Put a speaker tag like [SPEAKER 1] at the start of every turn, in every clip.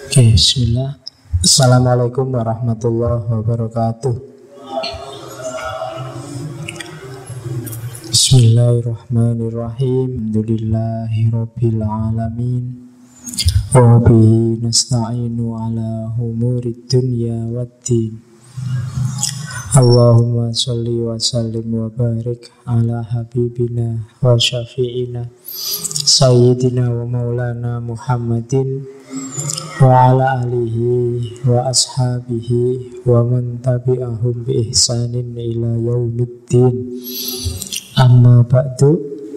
[SPEAKER 1] Oke, bismillah. Assalamualaikum warahmatullahi wabarakatuh. Bismillahirrahmanirrahim. Alhamdulillahirabbil alamin. Wa bihi nasta'inu ala umurid dunya waddin. Allahumma sholli wa sallim wa barik ala habibina wa syafi'ina sayyidina wa maulana Muhammadin wa ala alihi wa ashabihi wa man tabi'ahum bi ihsanin ila yaumiddin. Amma ba'du.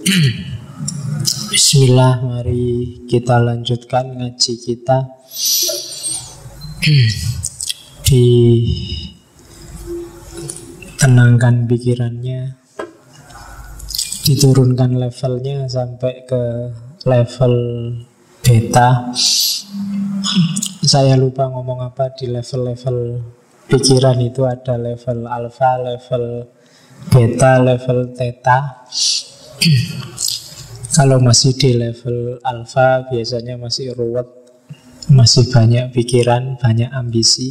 [SPEAKER 1] Bismillah, mari kita lanjutkan ngaji kita. Tenangkan pikirannya, diturunkan levelnya sampai ke level beta. Saya lupa ngomong apa di level-level pikiran itu. Ada level alfa, level beta, level theta. Kalau masih di level alfa biasanya masih ruwet, masih banyak pikiran, banyak ambisi.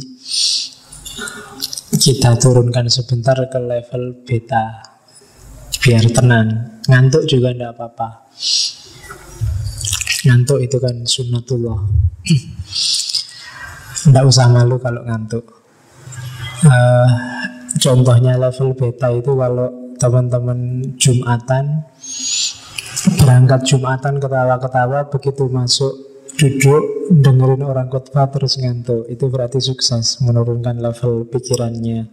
[SPEAKER 1] Kita turunkan sebentar ke level beta biar tenang. Ngantuk juga tidak apa-apa. Ngantuk itu kan sunnatullah. Tidak usah malu kalau ngantuk. Contohnya level beta itu kalau teman-teman Jumatan, berangkat Jumatan ketawa-ketawa, begitu masuk duduk dengerin orang khotbah terus ngantuk, itu berarti sukses menurunkan level pikirannya.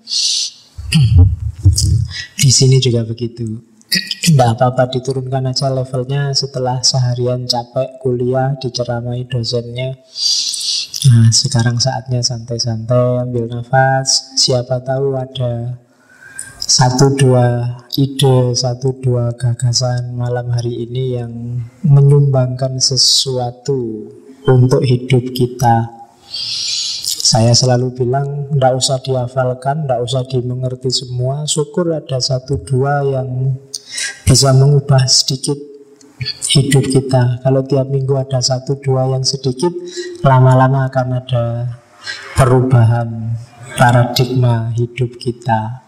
[SPEAKER 1] Di sini juga begitu. Tidak apa-apa, diturunkan aja levelnya setelah seharian capek kuliah, diceramai dosennya. Nah, sekarang saatnya santai-santai, ambil nafas. Siapa tahu ada satu dua ide, satu dua gagasan malam hari ini yang menyumbangkan sesuatu untuk hidup kita. Saya selalu bilang, tidak usah dihafalkan, tidak usah dimengerti semua. Syukur ada satu dua yang bisa mengubah sedikit hidup kita. Kalau tiap minggu ada satu dua yang sedikit, lama-lama akan ada perubahan paradigma hidup kita.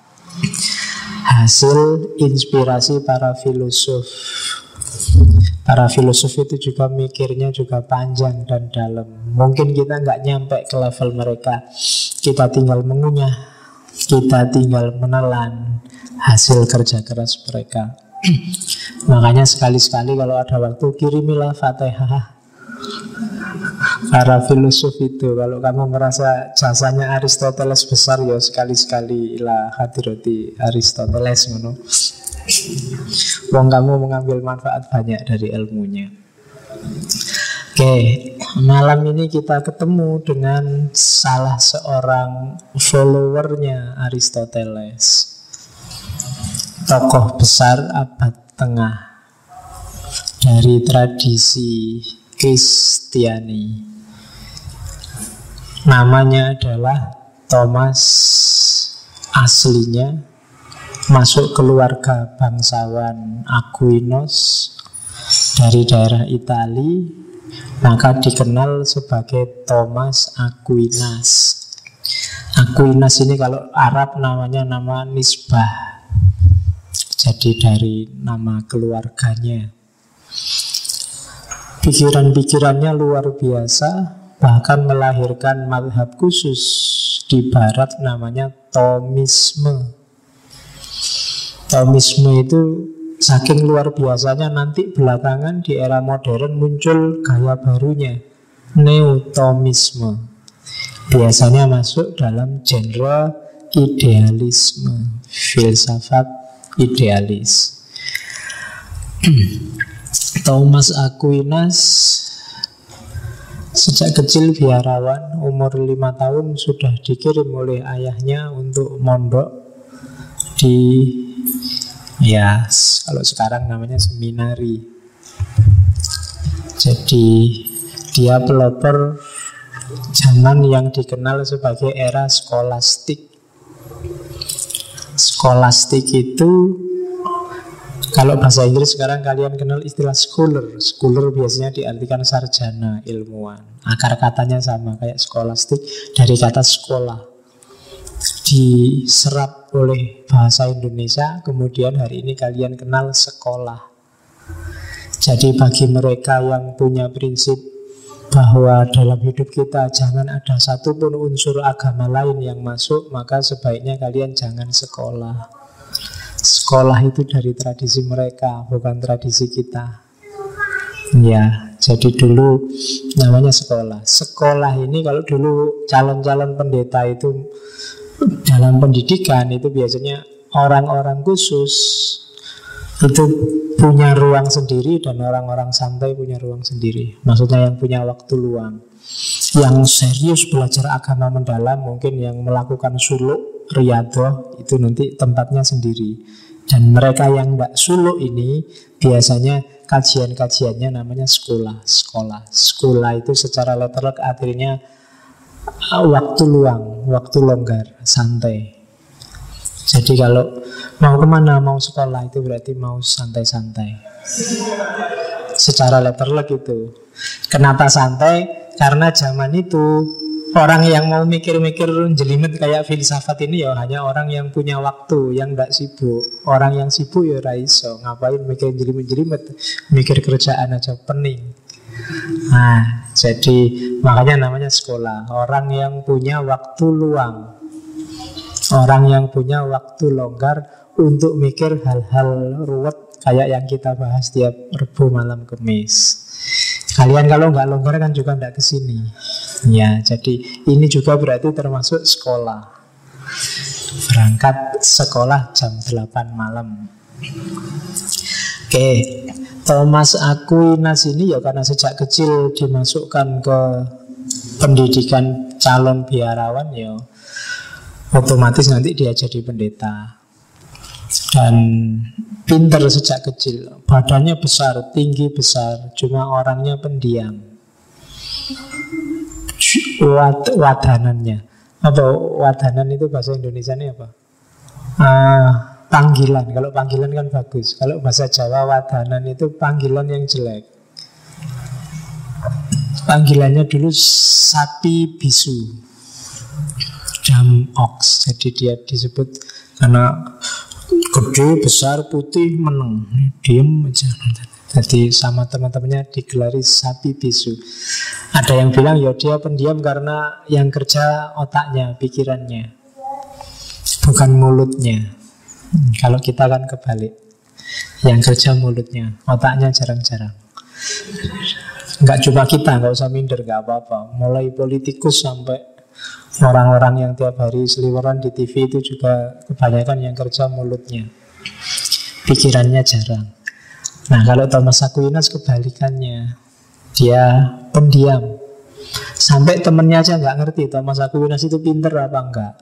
[SPEAKER 1] Hasil inspirasi para filosof. Para filosof itu juga mikirnya juga panjang dan dalam. Mungkin kita nggak nyampe ke level mereka. Kita tinggal mengunyah, kita tinggal menelan hasil kerja keras mereka. Makanya sekali-sekali kalau ada waktu, kirimilah Fatihah para filosof itu. Kalau kamu merasa jasanya Aristoteles besar, ya sekali-sekali ila hadirati Aristoteles ngono. Wong kamu mengambil manfaat banyak dari ilmunya. Oke, malam ini kita ketemu dengan salah seorang followernya Aristoteles, tokoh besar abad tengah dari tradisi Kristiani. Namanya adalah Thomas. Aslinya masuk keluarga bangsawan Aquinos dari daerah Itali, maka dikenal sebagai Thomas Aquinas. Aquinas ini kalau Arab namanya nama nisbah, jadi dari nama keluarganya. Pikiran-pikirannya luar biasa, bahkan melahirkan mazhab khusus di barat namanya Thomisme. Thomisme itu saking luar biasanya, nanti belakangan di era modern muncul gaya barunya, Neo-Thomisme. Biasanya masuk dalam genre idealisme, filsafat idealis. Thomas Aquinas sejak kecil biarawan, umur 5 tahun sudah dikirim oleh ayahnya untuk mondok di, ya kalau sekarang namanya seminari. Jadi dia pelopor zaman yang dikenal sebagai era skolastik. Skolastik itu Kalau bahasa Inggris sekarang kalian kenal istilah scholar. Scholar biasanya diartikan sarjana, ilmuwan. Akar katanya sama kayak scholastic, dari kata sekolah. Diserap oleh bahasa Indonesia, kemudian hari ini kalian kenal sekolah. Jadi bagi mereka yang punya prinsip bahwa dalam hidup kita jangan ada satupun unsur agama lain yang masuk, maka sebaiknya kalian jangan sekolah. Sekolah itu dari tradisi mereka, bukan tradisi kita. Ya, jadi dulu namanya sekolah. Sekolah ini kalau dulu calon-calon pendeta itu dalam pendidikan itu biasanya orang-orang khusus itu punya ruang sendiri dan orang-orang santai punya ruang sendiri. Maksudnya yang punya waktu luang. Yang serius belajar agama mendalam, mungkin yang melakukan suluk, riyadhah, itu nanti tempatnya sendiri. Dan mereka yang tidak suluk ini biasanya kajian-kajiannya namanya sekolah. Sekolah itu secara letterlek artinya waktu luang, waktu longgar, santai. Jadi kalau mau kemana, mau sekolah, itu berarti mau santai-santai. Secara letterlek itu. Kenapa santai? Karena zaman itu orang yang mau mikir-mikir jelimet kayak filsafat ini ya hanya orang yang punya waktu, yang tidak sibuk. Orang yang sibuk ya raiso, ngapain mikir jelimet-jelimet, mikir kerjaan aja pening. Nah, jadi makanya namanya sekolah. Orang yang punya waktu luang, orang yang punya waktu longgar untuk mikir hal-hal ruwet kayak yang kita bahas tiap Rebo malam Kamis. Kalian kalau nggak longgar kan juga nggak kesini. Ya, jadi ini juga berarti termasuk sekolah. Berangkat sekolah jam 8 malam. Oke, Thomas Aquinas ini ya karena sejak kecil dimasukkan ke pendidikan calon biarawan ya otomatis nanti dia jadi pendeta. Dan pinter sejak kecil, badannya besar, tinggi besar, cuma orangnya pendiam. Wadanannya apa? Wadanan itu bahasa Indonesianya apa? Panggilan. Kalau panggilan kan bagus. Kalau bahasa Jawa wadanan itu panggilan yang jelek. Panggilannya dulu sapi bisu, dam ox. Jadi dia disebut karena gede, besar, putih, meneng, diem aja. Jadi sama teman-temannya digelari sapi bisu. Ada yang bilang ya dia pendiam karena yang kerja otaknya, pikirannya, bukan mulutnya. Kalau kita kan kebalik, yang kerja mulutnya, otaknya jarang-jarang. Enggak cuma kita, enggak usah minder, enggak apa-apa. Mulai politikus sampai orang-orang yang tiap hari seliweran di TV itu juga kebanyakan yang kerja mulutnya, pikirannya jarang. Nah, kalau Thomas Aquinas kebalikannya, dia pendiam. Sampai temennya aja nggak ngerti Thomas Aquinas itu pinter apa enggak.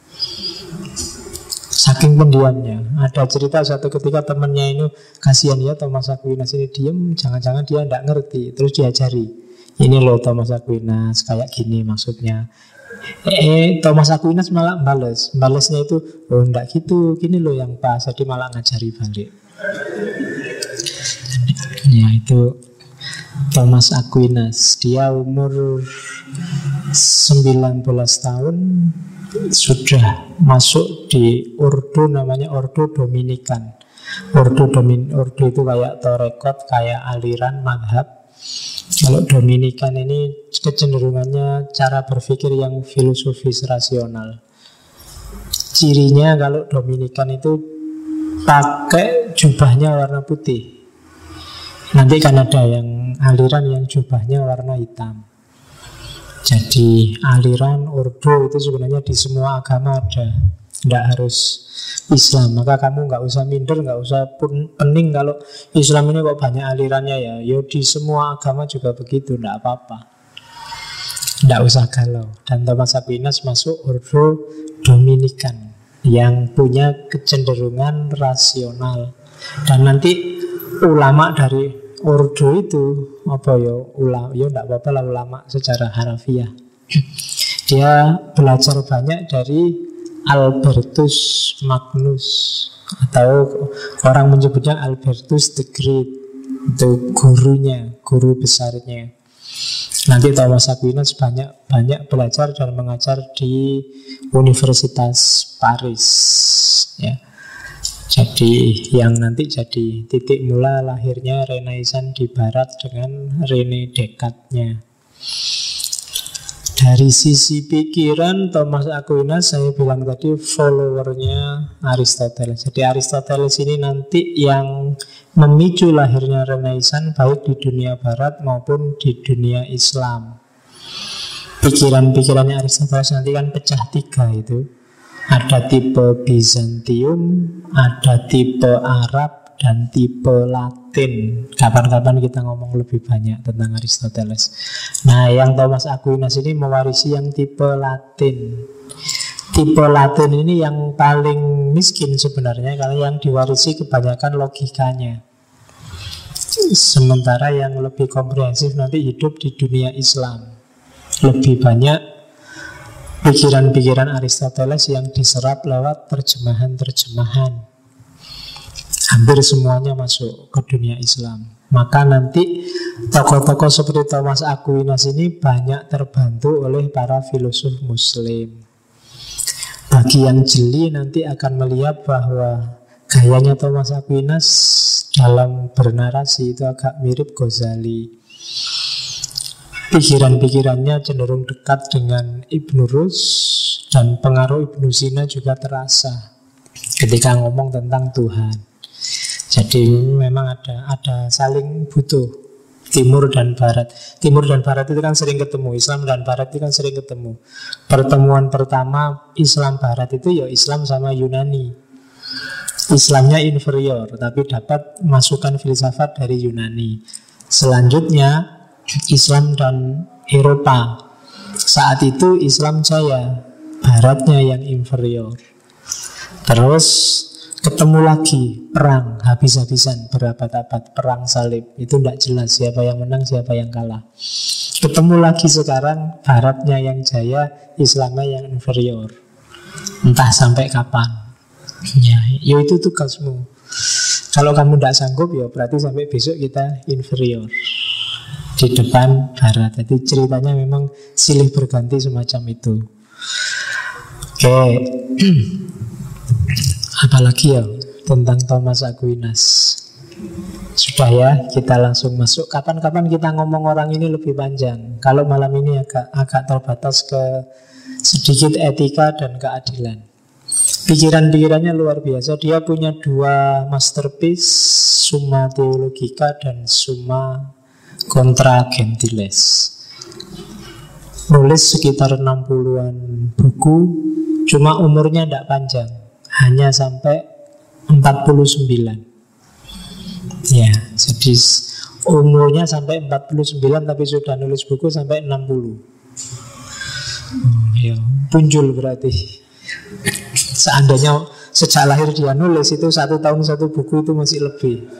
[SPEAKER 1] Saking pendiamnya. Ada cerita suatu ketika temennya ini, kasihan ya Thomas Aquinas ini diem, jangan-jangan dia nggak ngerti. Terus diajari, ini loh Thomas Aquinas, kayak gini maksudnya. Thomas Aquinas malah balesnya itu, oh enggak gitu, gini loh yang pas. Jadi malah ngajari balik. Ya itu Thomas Aquinas. Dia umur 19 tahun sudah masuk di ordo namanya Ordo Dominikan. Ordo itu kayak torekot, kayak aliran madhab. Kalau Dominikan ini kecenderungannya cara berpikir yang filosofis rasional. Cirinya kalau Dominikan itu pakai jubahnya warna putih. Nanti kan ada yang aliran yang jubahnya warna hitam. Jadi aliran ordo itu sebenarnya di semua agama ada. Tidak harus Islam. Maka kamu nggak usah minder, nggak usah pening kalau Islam ini kok banyak alirannya ya. Yo di semua agama juga begitu, tidak apa-apa. Tidak usah galau. Dan Thomas Aquinas masuk ordo Dominikan yang punya kecenderungan rasional. Dan nanti ulama dari ordo itu apa ya, ulama ya tidak apa-apa lah, ulama secara harafiah. Dia belajar banyak dari Albertus Magnus, atau orang menyebutnya Albertus the Great, itu gurunya, guru besarnya. Nanti Thomas Aquinas banyak belajar dan mengajar di Universitas Paris, ya. Jadi yang nanti jadi titik mula lahirnya Renaissance di Barat dengan René Descartes-nya. Dari sisi pikiran, Thomas Aquinas saya bilang tadi followernya Aristoteles. Jadi Aristoteles ini nanti yang memicu lahirnya Renaissance baik di dunia Barat maupun di dunia Islam. Pikiran-pikirannya Aristoteles nanti kan pecah tiga itu. Ada tipe Bizantium, ada tipe Arab, dan tipe Latin. Kapan-kapan kita ngomong lebih banyak tentang Aristoteles. Nah, yang Thomas Aquinas ini mewarisi yang tipe Latin. Tipe Latin ini yang paling miskin sebenarnya, karena yang diwarisi kebanyakan logikanya. Sementara yang lebih komprehensif nanti hidup di dunia Islam. Lebih banyak pikiran-pikiran Aristoteles yang diserap lewat terjemahan-terjemahan. Hampir semuanya masuk ke dunia Islam. Maka nanti tokoh-tokoh seperti Thomas Aquinas ini banyak terbantu oleh para filosof Muslim. Bagi yang jeli nanti akan melihat bahwa gayanya Thomas Aquinas dalam bernarasi itu agak mirip Ghazali. Pikiran-pikirannya cenderung dekat dengan Ibn Rus, dan pengaruh Ibn Sina juga terasa ketika ngomong tentang Tuhan. Jadi memang ada saling butuh, Timur dan Barat. Timur dan Barat itu kan sering ketemu, Islam dan Barat itu kan sering ketemu. Pertemuan pertama Islam Barat itu ya Islam sama Yunani. Islamnya inferior, tapi dapat masukan filsafat dari Yunani. Selanjutnya Islam dan Eropa. Saat itu Islam jaya, Baratnya yang inferior. Terus ketemu lagi, perang habis-habisan berabad-abad, perang salib. Itu tidak jelas siapa yang menang, siapa yang kalah. Ketemu lagi sekarang, Baratnya yang jaya, Islamnya yang inferior. Entah sampai kapan. Ya itu tugasmu. Kalau kamu tidak sanggup, ya berarti sampai besok kita inferior di depan Barat. Jadi ceritanya memang silih berganti semacam itu. Oke. Apalagi ya tentang Thomas Aquinas. Sudah ya, kita langsung masuk. Kapan-kapan kita ngomong orang ini lebih panjang. Kalau malam ini agak terbatas ke sedikit etika dan keadilan. Pikiran-pikirannya luar biasa. Dia punya 2 masterpiece, Summa Theologica dan Summa Contra Gentiles. Nulis sekitar 60-an buku, cuma umurnya tidak panjang, hanya sampai 49. Ya, jadi umurnya sampai 49 tapi sudah nulis buku sampai 60. Ya, punjul berarti. Seandainya sejak lahir dia nulis itu 1 tahun 1 buku itu masih lebih.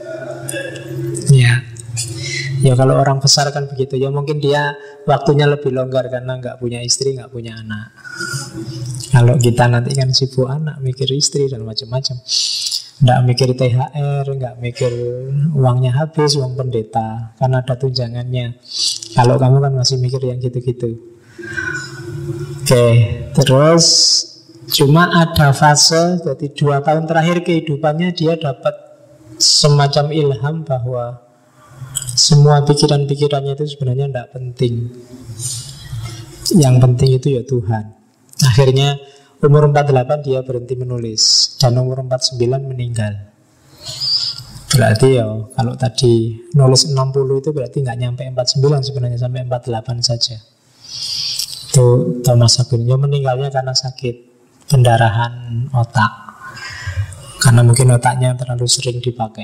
[SPEAKER 1] Ya kalau orang besar kan begitu. Ya mungkin dia waktunya lebih longgar karena nggak punya istri, nggak punya anak. Kalau kita nanti kan sibuk anak, mikir istri dan macam-macam. Nggak mikir THR, nggak mikir uangnya habis, uang pendeta, kan ada tunjangannya. Kalau kamu kan masih mikir yang gitu-gitu. Oke, terus cuma ada fase, jadi 2 tahun terakhir kehidupannya dia dapat semacam ilham bahwa semua pikiran-pikirannya itu sebenarnya tidak penting. Yang penting itu ya Tuhan. Akhirnya umur 48 dia berhenti menulis, dan umur 49 meninggal. Berarti ya kalau tadi nulis 60 itu berarti nggak nyampe 49 sebenarnya, sampai 48 saja. Itu Thomas Aquinas. Meninggalnya karena sakit pendarahan otak, karena mungkin otaknya terlalu sering dipakai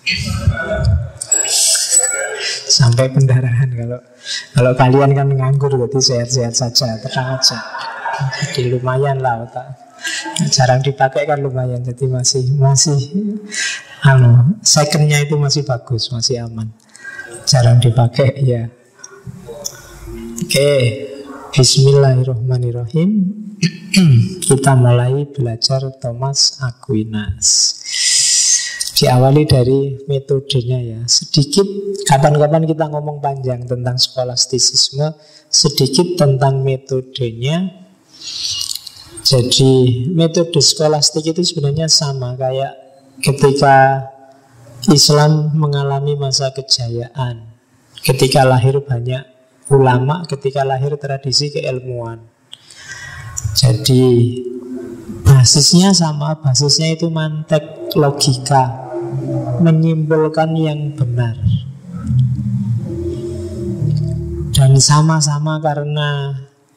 [SPEAKER 1] sampai pendarahan. Kalau kalian kan nganggur, berarti sehat-sehat saja, tenang aja. Jadi lumayan lah otak, jarang dipakai kan lumayan. Jadi masih secondnya itu masih bagus, masih aman. Jarang dipakai ya. Oke. Bismillahirrahmanirrahim. Kita mulai belajar Thomas Aquinas. Diawali dari metodenya ya. Sedikit, kapan-kapan kita ngomong panjang tentang skolastisisme, sedikit tentang metodenya. Jadi metode skolastik itu sebenarnya sama kayak ketika Islam mengalami masa kejayaan. Ketika lahir banyak ulama, ketika lahir tradisi keilmuan. Jadi basisnya sama, basisnya itu mantek logika, menyimpulkan yang benar. Dan sama-sama karena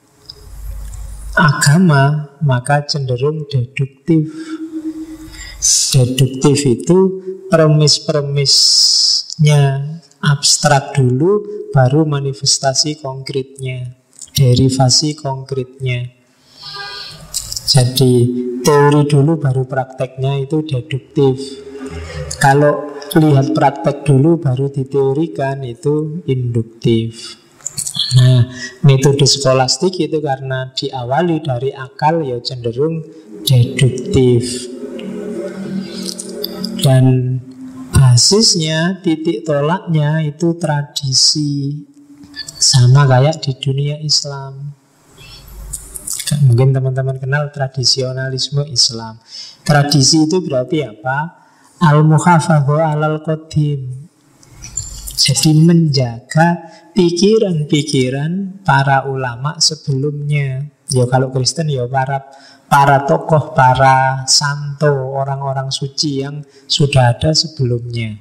[SPEAKER 1] agama, maka cenderung deduktif. Deduktif itu premis-premisnya abstrak dulu, baru manifestasi konkretnya, derivasi konkretnya. Jadi teori dulu baru prakteknya, itu deduktif. Kalau lihat praktek dulu baru diteorikan, itu induktif. Nah, metode skolastik itu karena diawali dari akal, ya cenderung deduktif. Dan basisnya, titik tolaknya itu tradisi. Sama kayak di dunia Islam. Mungkin teman-teman kenal tradisionalisme Islam. Tradisi itu berarti apa? Al-muhafadhu alal qadim. Jadi menjaga pikiran-pikiran para ulama sebelumnya. Ya kalau Kristen ya para tokoh, para santo, orang-orang suci yang sudah ada sebelumnya.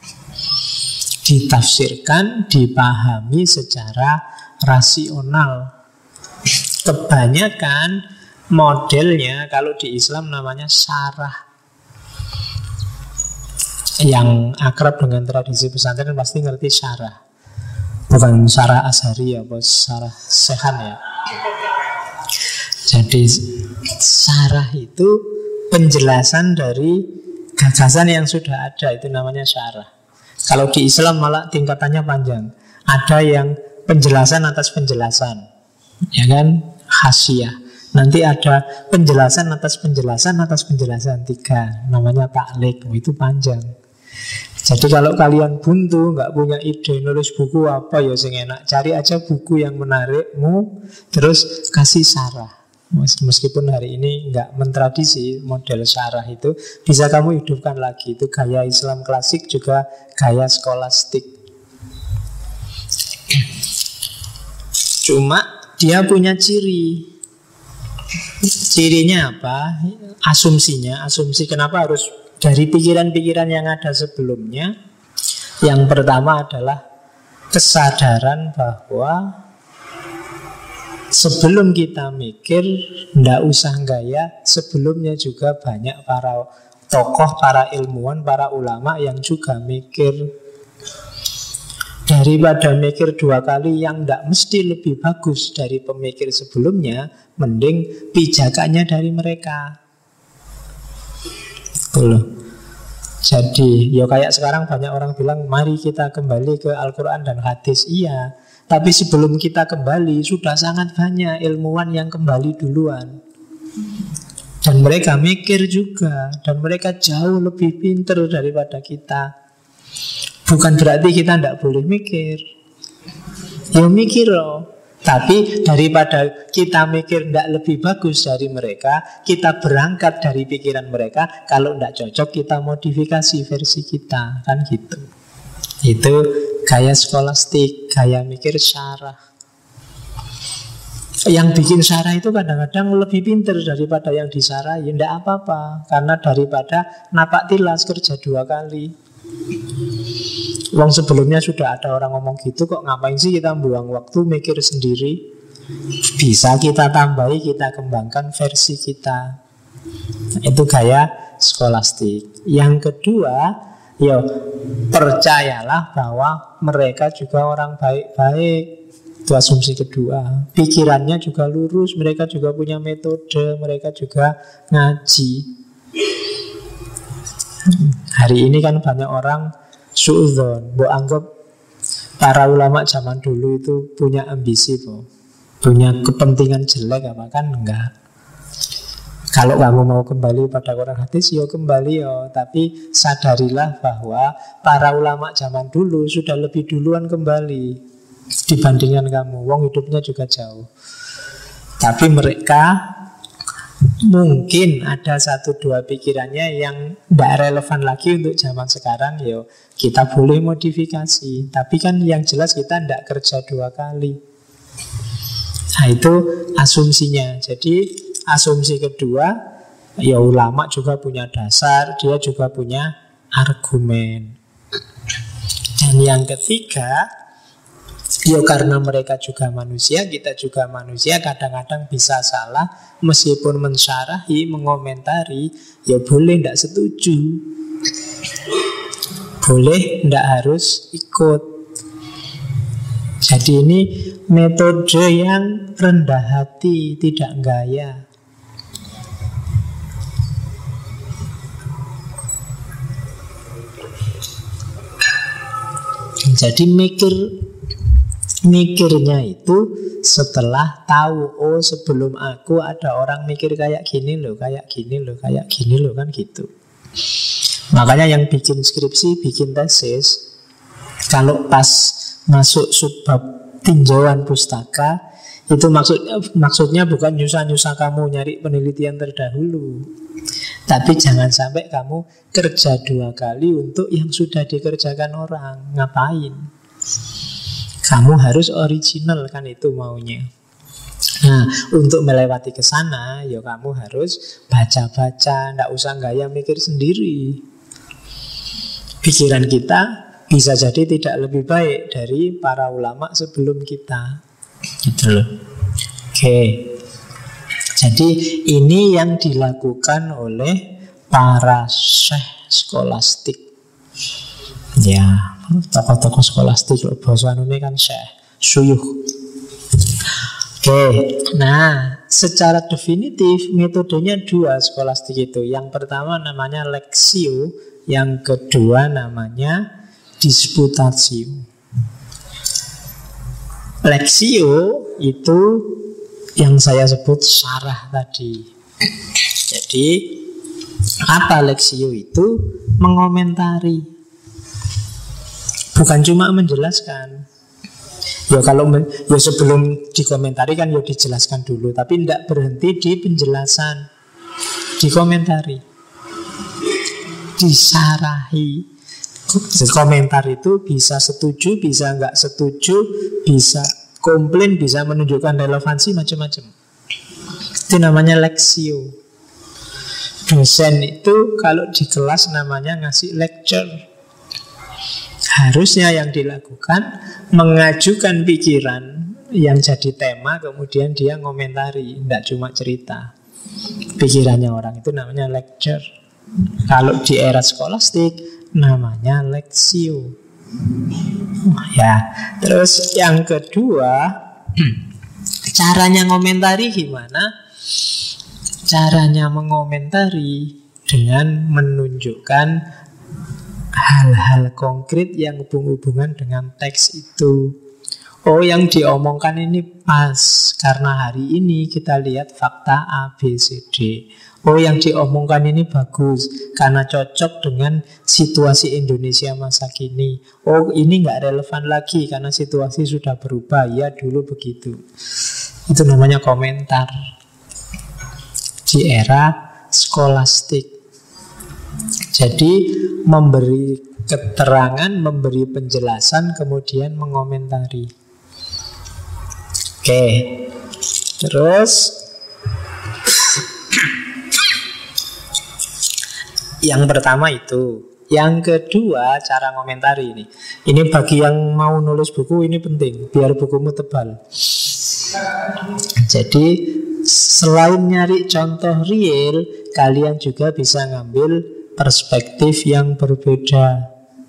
[SPEAKER 1] Ditafsirkan, dipahami secara rasional. Kebanyakan modelnya kalau di Islam namanya syarah. Yang akrab dengan tradisi pesantren pasti ngerti syarah. Bukan syarah Azhari ya, bos, syarah Sehan ya. Jadi syarah itu penjelasan dari gagasan yang sudah ada, itu namanya syarah. Kalau di Islam malah tingkatannya panjang. Ada yang penjelasan atas penjelasan, ya kan, hasyiah. Nanti ada penjelasan atas penjelasan atas penjelasan, 3, namanya ta'liq. Itu panjang. Jadi kalau kalian buntu, nggak punya ide nulis buku apa ya sing enak, cari aja buku yang menarikmu, terus kasih syarah. Meskipun hari ini nggak mentradisi model syarah itu, bisa kamu hidupkan lagi. Itu gaya Islam klasik, juga gaya skolastik. Cuma dia punya ciri. Cirinya apa? Asumsi kenapa harus dari pikiran-pikiran yang ada sebelumnya. Yang pertama adalah kesadaran bahwa sebelum kita mikir, ndak usah gaya, sebelumnya juga banyak para tokoh, para ilmuwan, para ulama yang juga mikir. Daripada mikir 2 kali yang ndak mesti lebih bagus dari pemikir sebelumnya, mending pijakannya dari mereka. Loh. Jadi ya kayak sekarang banyak orang bilang mari kita kembali ke Al-Quran dan hadis. Iya, tapi sebelum kita kembali sudah sangat banyak ilmuwan yang kembali duluan. Dan mereka mikir juga, dan mereka jauh lebih pintar daripada kita. Bukan berarti kita tidak boleh mikir. Ya mikir loh. Tapi daripada kita mikir tidak lebih bagus dari mereka, kita berangkat dari pikiran mereka. Kalau tidak cocok, kita modifikasi versi kita. Kan gitu. Itu gaya skolastik, gaya mikir syarah. Yang bikin syarah itu kadang-kadang lebih pintar daripada yang disarah. Ya tidak apa-apa, karena daripada napak tilas kerja 2 kali. Wong sebelumnya sudah ada orang ngomong gitu, kok ngapain sih kita buang waktu mikir sendiri? Bisa kita tambahi, kita kembangkan versi kita. Itu gaya skolastik. Yang kedua, ya percayalah bahwa mereka juga orang baik-baik. Itu asumsi kedua. Pikirannya juga lurus, mereka juga punya metode, mereka juga ngaji. Hari ini kan banyak orang suudzon, mbok anggap para ulama zaman dulu itu punya ambisi, po. punya kepentingan jelek apa, kan enggak. Kalau kamu mau kembali pada Quran hadis, yo kembali yo. Tapi sadarilah bahwa para ulama zaman dulu sudah lebih duluan kembali dibandingkan kamu. Wong hidupnya juga jauh. Tapi mereka mungkin ada satu dua pikirannya yang tidak relevan lagi untuk zaman sekarang. Yo, kita boleh modifikasi. Tapi kan yang jelas kita tidak kerja dua kali. Nah itu asumsinya. Jadi asumsi kedua, ya ulama juga punya dasar, dia juga punya argumen. Dan yang ketiga, ya karena mereka juga manusia, kita juga manusia, kadang-kadang bisa salah. Meskipun mensyarahi, mengomentari, ya boleh tidak setuju, boleh tidak harus ikut. Jadi ini metode yang rendah hati, tidak gaya. Jadi mikirnya itu setelah tahu, oh sebelum aku ada orang mikir kayak gini loh, kayak gini loh, kayak gini loh, kan gitu. Makanya yang bikin skripsi, bikin tesis, kalau pas masuk subbab tinjauan pustaka, itu maksudnya bukan nyusah-nyusah kamu nyari penelitian terdahulu, tapi jangan sampai kamu kerja dua kali untuk yang sudah dikerjakan orang. Ngapain? Kamu harus original, kan itu maunya. Nah, untuk melewati ke sana, ya kamu harus baca-baca, ndak usah gaya mikir sendiri. Pikiran kita bisa jadi tidak lebih baik dari para ulama sebelum kita. Gitu loh. Oke. Jadi ini yang dilakukan oleh para syekh skolastik. Ya, tokoh-tokoh skolastik, bahasa ini kan syekh, syuyuh. Oke, nah secara definitif metodenya dua skolastik itu. Yang pertama namanya lexio, yang kedua namanya disputatio. Lexio itu yang saya sebut syarah tadi. Jadi apa lexio itu? Mengomentari, bukan cuma menjelaskan. Ya kalau ya sebelum dikomentari kan ya dijelaskan dulu, tapi tidak berhenti di penjelasan, dikomentari, disarahi. Komentar itu bisa setuju, bisa nggak setuju, bisa komplain, bisa menunjukkan relevansi, macam-macam. Itu namanya lexio. Dosen itu kalau di kelas namanya ngasih lecture. Harusnya yang dilakukan mengajukan pikiran yang jadi tema, kemudian dia ngomentari, tidak cuma cerita pikirannya orang. Itu namanya lecture. Kalau di era skolastik namanya lexio. Ya, terus yang kedua, caranya ngomentari gimana? Caranya mengomentari dengan menunjukkan hal-hal konkret yang hubung-hubungan dengan teks itu. Oh, yang diomongkan ini pas karena hari ini kita lihat fakta A, B, C, D. Oh, yang diomongkan ini bagus karena cocok dengan situasi Indonesia masa kini. Oh, ini nggak relevan lagi karena situasi sudah berubah. Ya, dulu begitu. Itu namanya komentar di era skolastik. Jadi memberi keterangan, memberi penjelasan, kemudian mengomentari. Oke, terus yang pertama itu. Yang kedua, cara ngomentari ini. Ini bagi yang mau nulis buku ini penting, biar bukumu tebal. Jadi selain nyari contoh real, kalian juga bisa ngambil perspektif yang berbeda.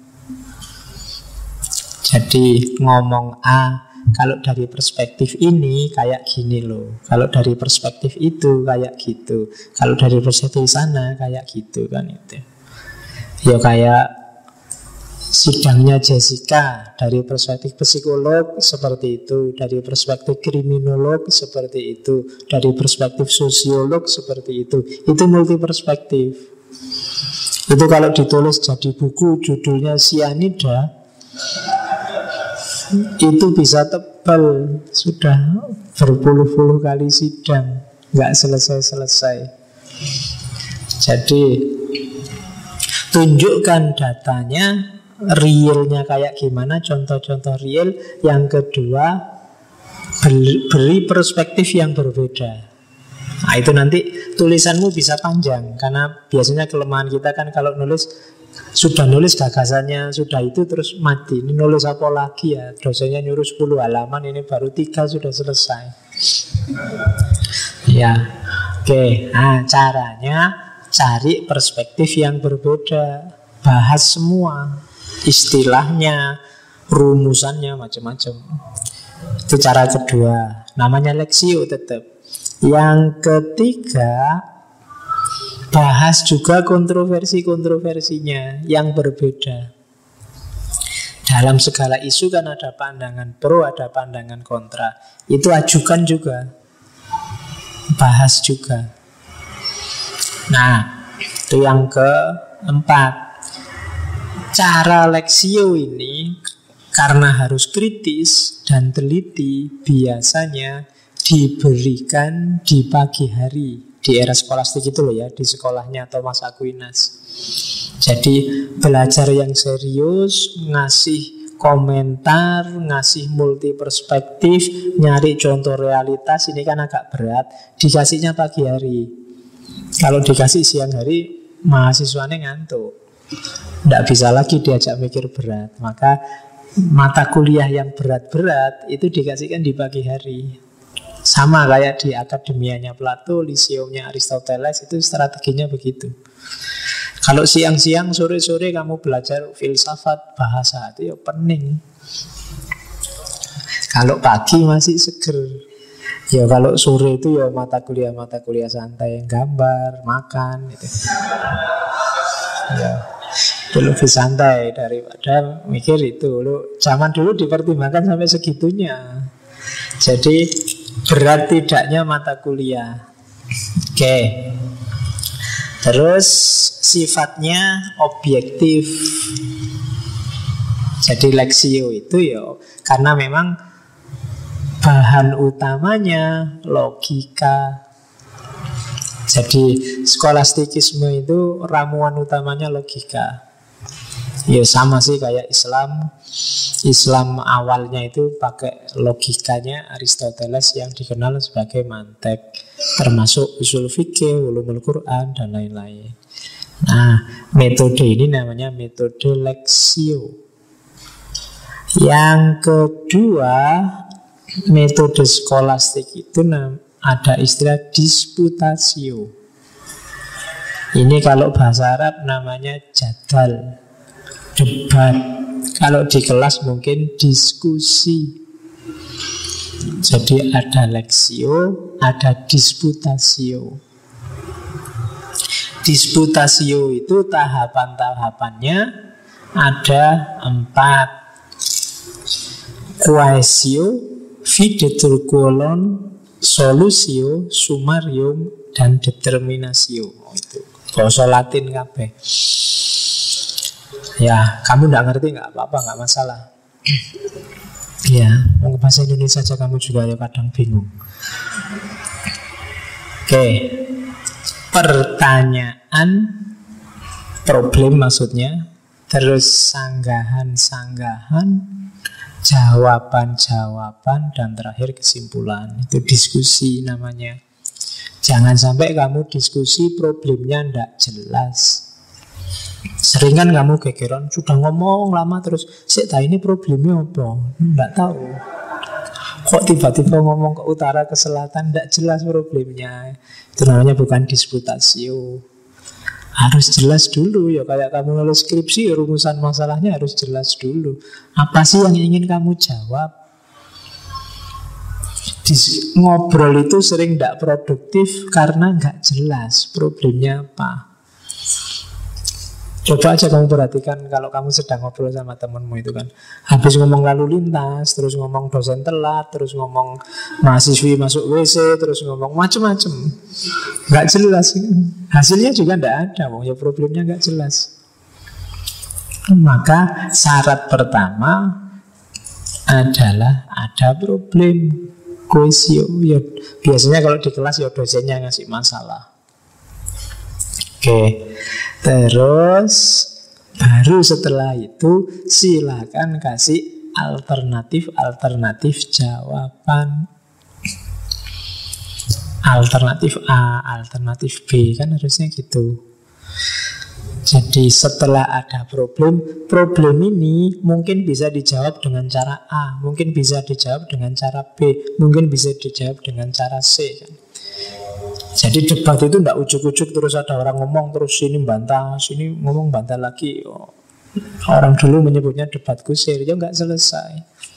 [SPEAKER 1] Jadi ngomong A, kalau dari perspektif ini kayak gini loh, kalau dari perspektif itu kayak gitu, kalau dari perspektif sana kayak gitu, kan itu. Ya kayak sidangnya Jessica dari perspektif psikolog seperti itu, dari perspektif kriminolog seperti itu, dari perspektif sosiolog seperti itu. Itu multi perspektif. Itu kalau ditulis jadi buku judulnya Sianida, itu bisa tebal. Sudah berpuluh-puluh kali sidang, nggak selesai-selesai. Jadi tunjukkan datanya, realnya kayak gimana, contoh-contoh real. Yang kedua, beri perspektif yang berbeda. Nah, itu nanti tulisanmu bisa panjang. Karena biasanya kelemahan kita kan kalau nulis, sudah nulis gagasannya, sudah itu terus mati. Ini nulis apa lagi ya? Dosennya nyuruh 10 halaman, ini baru 3 sudah selesai. Ya, oke. Nah, caranya cari perspektif yang berbeda. Bahas semua, istilahnya, rumusannya, macam-macam. Itu cara kedua. Namanya Lexio tetap. Yang ketiga, bahas juga kontroversi-kontroversinya yang berbeda. Dalam segala isu kan ada pandangan pro, ada pandangan kontra. Itu ajukan juga, bahas juga. Nah, itu yang keempat. Cara Lexio ini karena harus kritis dan teliti, biasanya diberikan di pagi hari. Di era skolastik itu loh ya, di sekolahnya Thomas Aquinas. Jadi belajar yang serius, ngasih komentar, ngasih multi perspektif, nyari contoh realitas, ini kan agak berat. Dikasihnya pagi hari. Kalau dikasih siang hari, mahasiswanya ngantuk, tidak bisa lagi diajak mikir berat. Maka mata kuliah yang berat-berat itu dikasihkan di pagi hari. Sama kayak di akademianya Plato, Lyceumnya Aristoteles, itu strateginya begitu. Kalau siang-siang, sore-sore kamu belajar filsafat, bahasa, itu ya pening. Kalau pagi masih seger. Ya kalau sore itu ya mata kuliah santai, gambar, makan gitu. Ya, itu lebih santai daripada mikir itu. Zaman dulu dipertimbangkan sampai segitunya. Jadi berat tidaknya mata kuliah. Oke. Terus sifatnya objektif. Jadi Lexio itu ya karena memang bahan utamanya logika. Jadi skolastikisme itu ramuan utamanya logika. Ya sama sih kayak Islam. Islam awalnya itu pakai logikanya Aristoteles yang dikenal sebagai mantek, termasuk usul fikih, ulumul Quran, dan lain-lain. Nah, metode ini namanya metode Lexio. Yang kedua, metode skolastik itu ada istilah disputatio. Ini kalau bahasa Arab namanya jadal, debat. Kalau di kelas mungkin diskusi. Jadi ada Lexio, ada disputatio. Disputatio itu tahapan-tahapannya ada 4. Quaesio, videtur solutio, summarium, dan determinatio. Itu bahasa Latin kabeh. Ya, kamu tidak ngerti nggak apa-apa, nggak masalah. Ya, mau bahasa Indonesia saja kamu juga ya kadang bingung. Oke, pertanyaan, problem maksudnya, terus sanggahan-sanggahan, jawaban-jawaban, dan terakhir kesimpulan. Itu diskusi namanya. Jangan sampai kamu diskusi problemnya tidak jelas. Sering kan kamu gegeran, sudah ngomong lama terus, ini problemnya apa? Tidak tahu. Kok tiba-tiba ngomong ke utara, ke selatan, tidak jelas problemnya. Itu namanya bukan disputatio. Harus jelas dulu ya, kayak kamu nulis skripsi, rumusan masalahnya harus jelas dulu. Apa sih yang ingin kamu jawab? Ngobrol itu sering tidak produktif karena nggak jelas problemnya apa. Coba aja kamu perhatikan kalau kamu sedang ngobrol sama temenmu itu kan, habis ngomong lalu lintas, terus ngomong dosen telat, terus ngomong mahasiswi masuk WC, terus ngomong macem-macem, nggak jelas. Hasilnya juga nggak ada, ya problemnya nggak jelas. Maka syarat pertama adalah ada problem koesio. Ya, biasanya kalau di kelas ya dosennya ngasih masalah. Oke, terus baru setelah itu silakan kasih alternatif jawaban. Alternatif A, alternatif B, kan harusnya gitu. Jadi setelah ada problem ini mungkin bisa dijawab dengan cara A, mungkin bisa dijawab dengan cara B, mungkin bisa dijawab dengan cara C kan. Jadi debat itu tidak ujuk-ujuk terus ada orang ngomong terus sini bantah, sini ngomong bantah lagi. Orang dulu menyebutnya debat kusir, ya nggak selesai.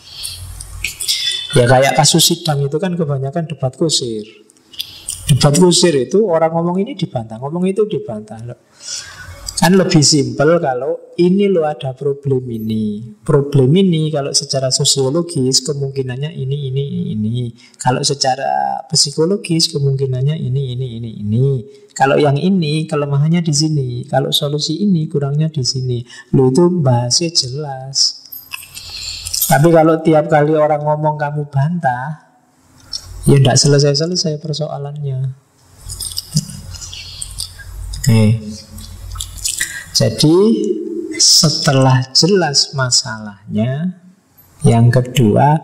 [SPEAKER 1] Ya kayak kasus sidang itu kan kebanyakan debat kusir. Debat kusir itu orang ngomong ini dibantah, ngomong itu dibantah. Kan lebih simpel kalau ini loh ada problem ini. Problem ini kalau secara sosiologis kemungkinannya ini. Kalau secara psikologis kemungkinannya ini. Kalau yang ini kelemahannya di sini. Kalau solusi ini kurangnya di sini. Loh itu bahasnya jelas. Tapi kalau tiap kali orang ngomong kamu bantah, ya tidak selesai-selesai persoalannya. Oke. Jadi setelah jelas masalahnya, yang kedua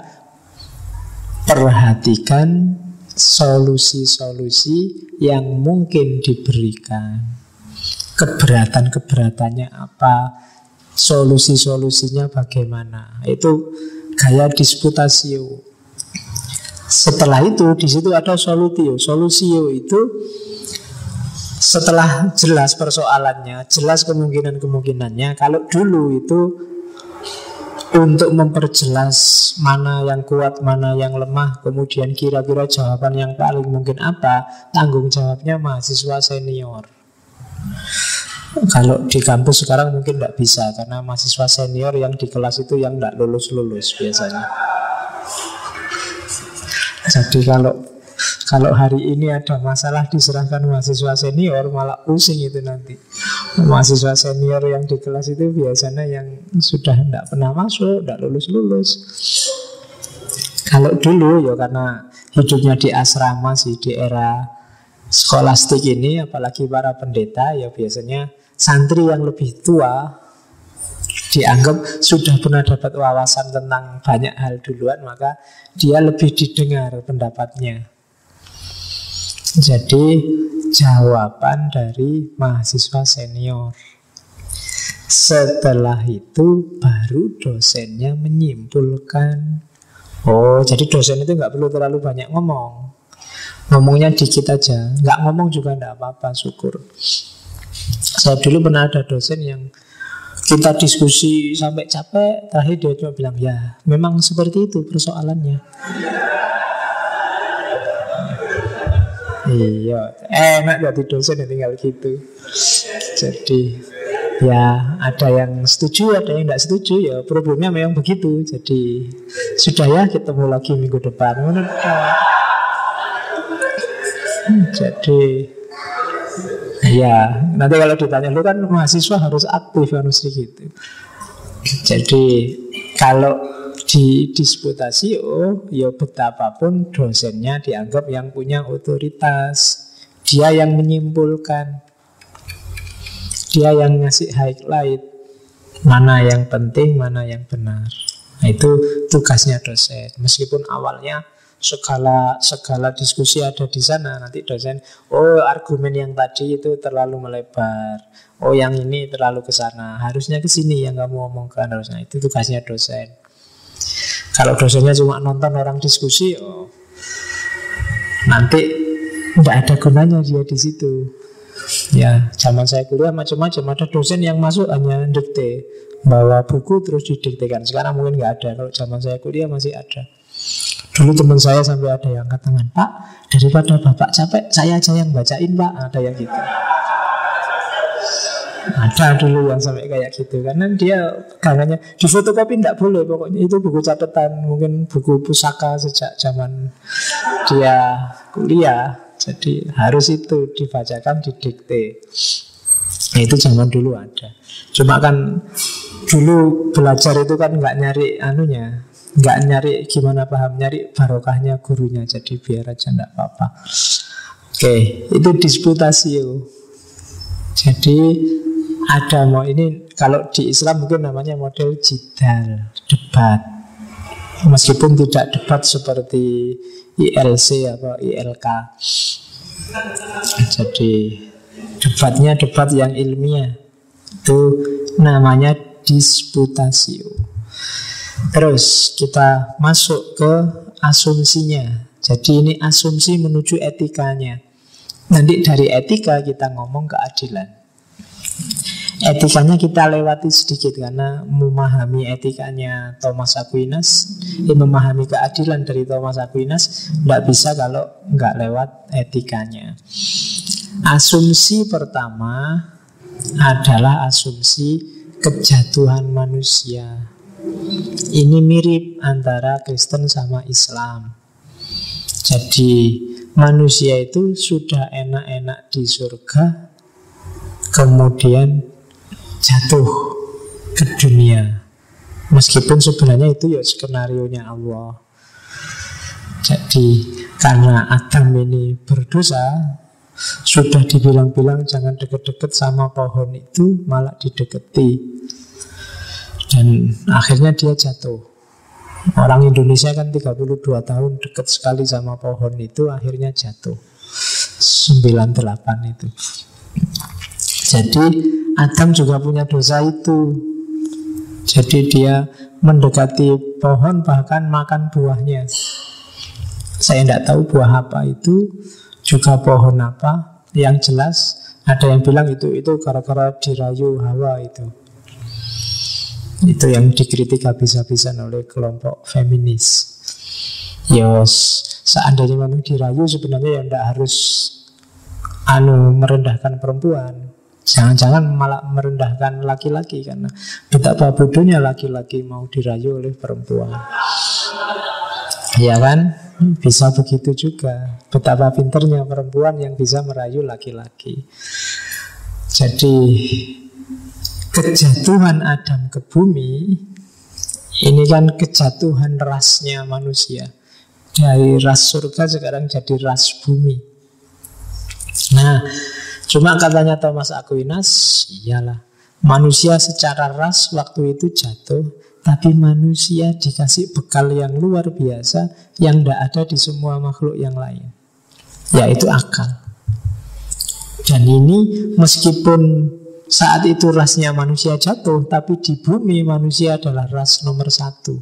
[SPEAKER 1] perhatikan solusi-solusi yang mungkin diberikan. Keberatan-keberatannya apa, solusi-solusinya bagaimana. Itu gaya disputasio. Setelah itu di situ ada solutio. Solusio itu setelah jelas persoalannya, jelas kemungkinan-kemungkinannya. Kalau dulu itu untuk memperjelas mana yang kuat, mana yang lemah, kemudian kira-kira jawaban yang paling mungkin apa, tanggung jawabnya mahasiswa senior. Kalau di kampus sekarang mungkin tidak bisa, karena mahasiswa senior yang di kelas itu yang tidak lulus-lulus biasanya. Jadi kalau hari ini ada masalah diserahkan mahasiswa senior, malah pusing itu nanti. Mahasiswa senior yang di kelas itu biasanya yang sudah tidak pernah masuk, tidak lulus-lulus. Kalau dulu ya karena hidupnya di asrama sih, di era skolastik ini, apalagi para pendeta, ya biasanya santri yang lebih tua dianggap sudah pernah dapat wawasan tentang banyak hal duluan, maka dia lebih didengar pendapatnya. Jadi jawaban dari mahasiswa senior. Setelah itu baru dosennya menyimpulkan. Oh, jadi dosen itu nggak perlu terlalu banyak ngomong. Ngomongnya dikit aja. Nggak ngomong juga nggak apa-apa, syukur. Saya dulu pernah ada dosen yang kita diskusi sampai capek, terakhir dia cuma bilang, ya memang seperti itu persoalannya. Iya, enak jadi dosen yang tinggal gitu. Jadi ya ada yang setuju, ada yang tidak setuju. Ya problemnya memang begitu. Jadi sudah ya, ketemu lagi minggu depan. Jadi ya nanti kalau ditanya lu kan mahasiswa harus aktif, harus gitu. Jadi kalau di disputasi, ya betapapun dosennya dianggap yang punya otoritas. Dia yang menyimpulkan, dia yang ngasih highlight mana yang penting, mana yang benar. Nah, itu tugasnya dosen. Meskipun awalnya segala diskusi ada di sana, nanti dosen, argumen yang tadi itu terlalu melebar, yang ini terlalu ke sana, harusnya ke sini yang kamu omongkan harusnya. Itu tugasnya dosen. Kalau dosennya cuma nonton orang diskusi, nanti tidak ada gunanya dia di situ. Ya, zaman saya kuliah macam-macam. Ada dosen yang masuk hanya dikte, bawa buku terus didiktekan. Sekarang mungkin nggak ada. Kalau zaman saya kuliah masih ada. Dulu teman saya sampai ada yang angkat tangan, Pak, daripada Bapak capek, saya aja yang bacain, Pak. Ada yang gitu. Ada dulu yang sampai kayak gitu. Karena dia pegangannya di fotokopi tidak boleh. Pokoknya itu buku catatan, mungkin buku pusaka sejak zaman dia kuliah. Jadi harus itu dibacakan, didikte. Nah, itu zaman dulu ada. Cuma kan dulu belajar itu kan nggak nyari anunya, nggak nyari gimana paham, nyari barokahnya gurunya. Jadi biar aja nggak apa-apa. Oke, itu disputasio. Jadi ada mau ini, kalau di Islam mungkin namanya model jidal, debat. Meskipun tidak debat seperti ILC atau ILK. Jadi debatnya debat yang ilmiah. Itu namanya disputasio. Terus kita masuk ke asumsinya. Jadi ini asumsi menuju etikanya. Nanti dari etika kita ngomong keadilan. Etikanya kita lewati sedikit karena memahami etikanya Thomas Aquinas, memahami keadilan dari Thomas Aquinas tidak bisa kalau nggak lewat etikanya. Asumsi pertama adalah asumsi kejatuhan manusia. Ini mirip antara Kristen sama Islam. Jadi manusia itu sudah enak-enak di surga, kemudian jatuh ke dunia. Meskipun sebenarnya itu ya skenarionya Allah. Jadi karena Adam ini berdosa, sudah dibilang-bilang jangan deket-deket sama pohon itu, malah dideketi. Dan akhirnya dia jatuh. Orang Indonesia kan 32 tahun dekat sekali sama pohon itu, akhirnya jatuh 98 itu. Jadi Adam juga punya dosa itu. Jadi dia mendekati pohon, bahkan makan buahnya. Saya tidak tahu buah apa itu, juga pohon apa. Yang jelas ada yang bilang itu gara-gara dirayu Hawa itu. Itu yang dikritik habis-habisan oleh kelompok feminis. Ya, seandainya memang dirayu sebenarnya ya tidak harus merendahkan perempuan. Jangan-jangan malah merendahkan laki-laki, karena betapa bodohnya laki-laki mau dirayu oleh perempuan. Ya kan? Bisa begitu juga. Betapa pinternya perempuan yang bisa merayu laki-laki. Jadi kejatuhan Adam ke bumi ini kan kejatuhan rasnya manusia. Dari ras surga sekarang jadi ras bumi. Nah, cuma katanya Thomas Aquinas, iyalah, manusia secara ras waktu itu jatuh, tapi manusia dikasih bekal yang luar biasa yang tidak ada di semua makhluk yang lain, yaitu akal. Dan ini meskipun saat itu rasnya manusia jatuh, tapi di bumi manusia adalah ras nomor 1.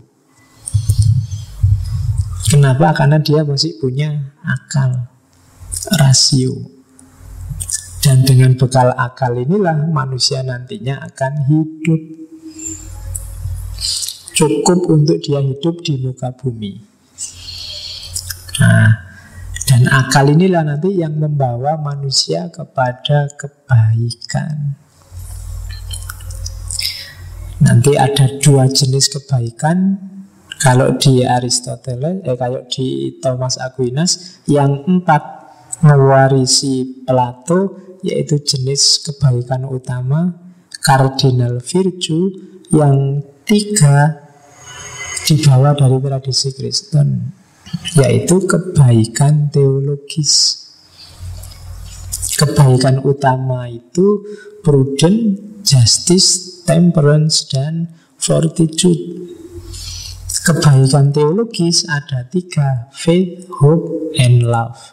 [SPEAKER 1] Kenapa? Karena dia masih punya akal, rasio. Dan dengan bekal akal inilah manusia nantinya akan hidup. Cukup untuk dia hidup di muka bumi. Nah, dan akal inilah nanti yang membawa manusia kepada kebaikan. Nanti ada 2 jenis kebaikan. Kalau di Aristoteles, kalau di Thomas Aquinas, yang 4 mewarisi Plato, yaitu jenis kebaikan utama, cardinal virtue. Yang 3 dibawa dari tradisi Kristen, yaitu kebaikan teologis. Kebaikan utama itu prudence, justice, temperance, dan fortitude. Kebaikan teologis ada 3: faith, hope, and love.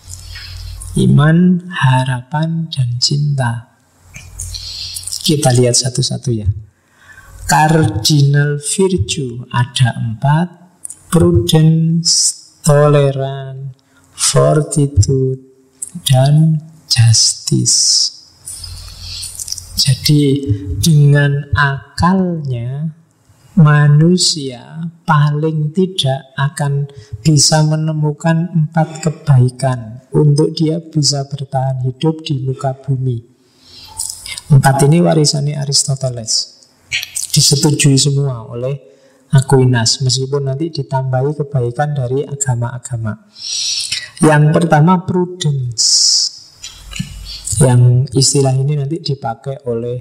[SPEAKER 1] Iman, harapan, dan cinta. Kita lihat satu-satu ya. Cardinal virtue ada 4: prudence, tolerance, fortitude, dan justice. Jadi dengan akalnya manusia paling tidak akan bisa menemukan 4 kebaikan untuk dia bisa bertahan hidup di muka bumi. 4 ini warisannya Aristoteles, disetujui semua oleh Aquinas, meskipun nanti ditambahi kebaikan dari agama-agama. Yang pertama prudence, yang istilah ini nanti dipakai oleh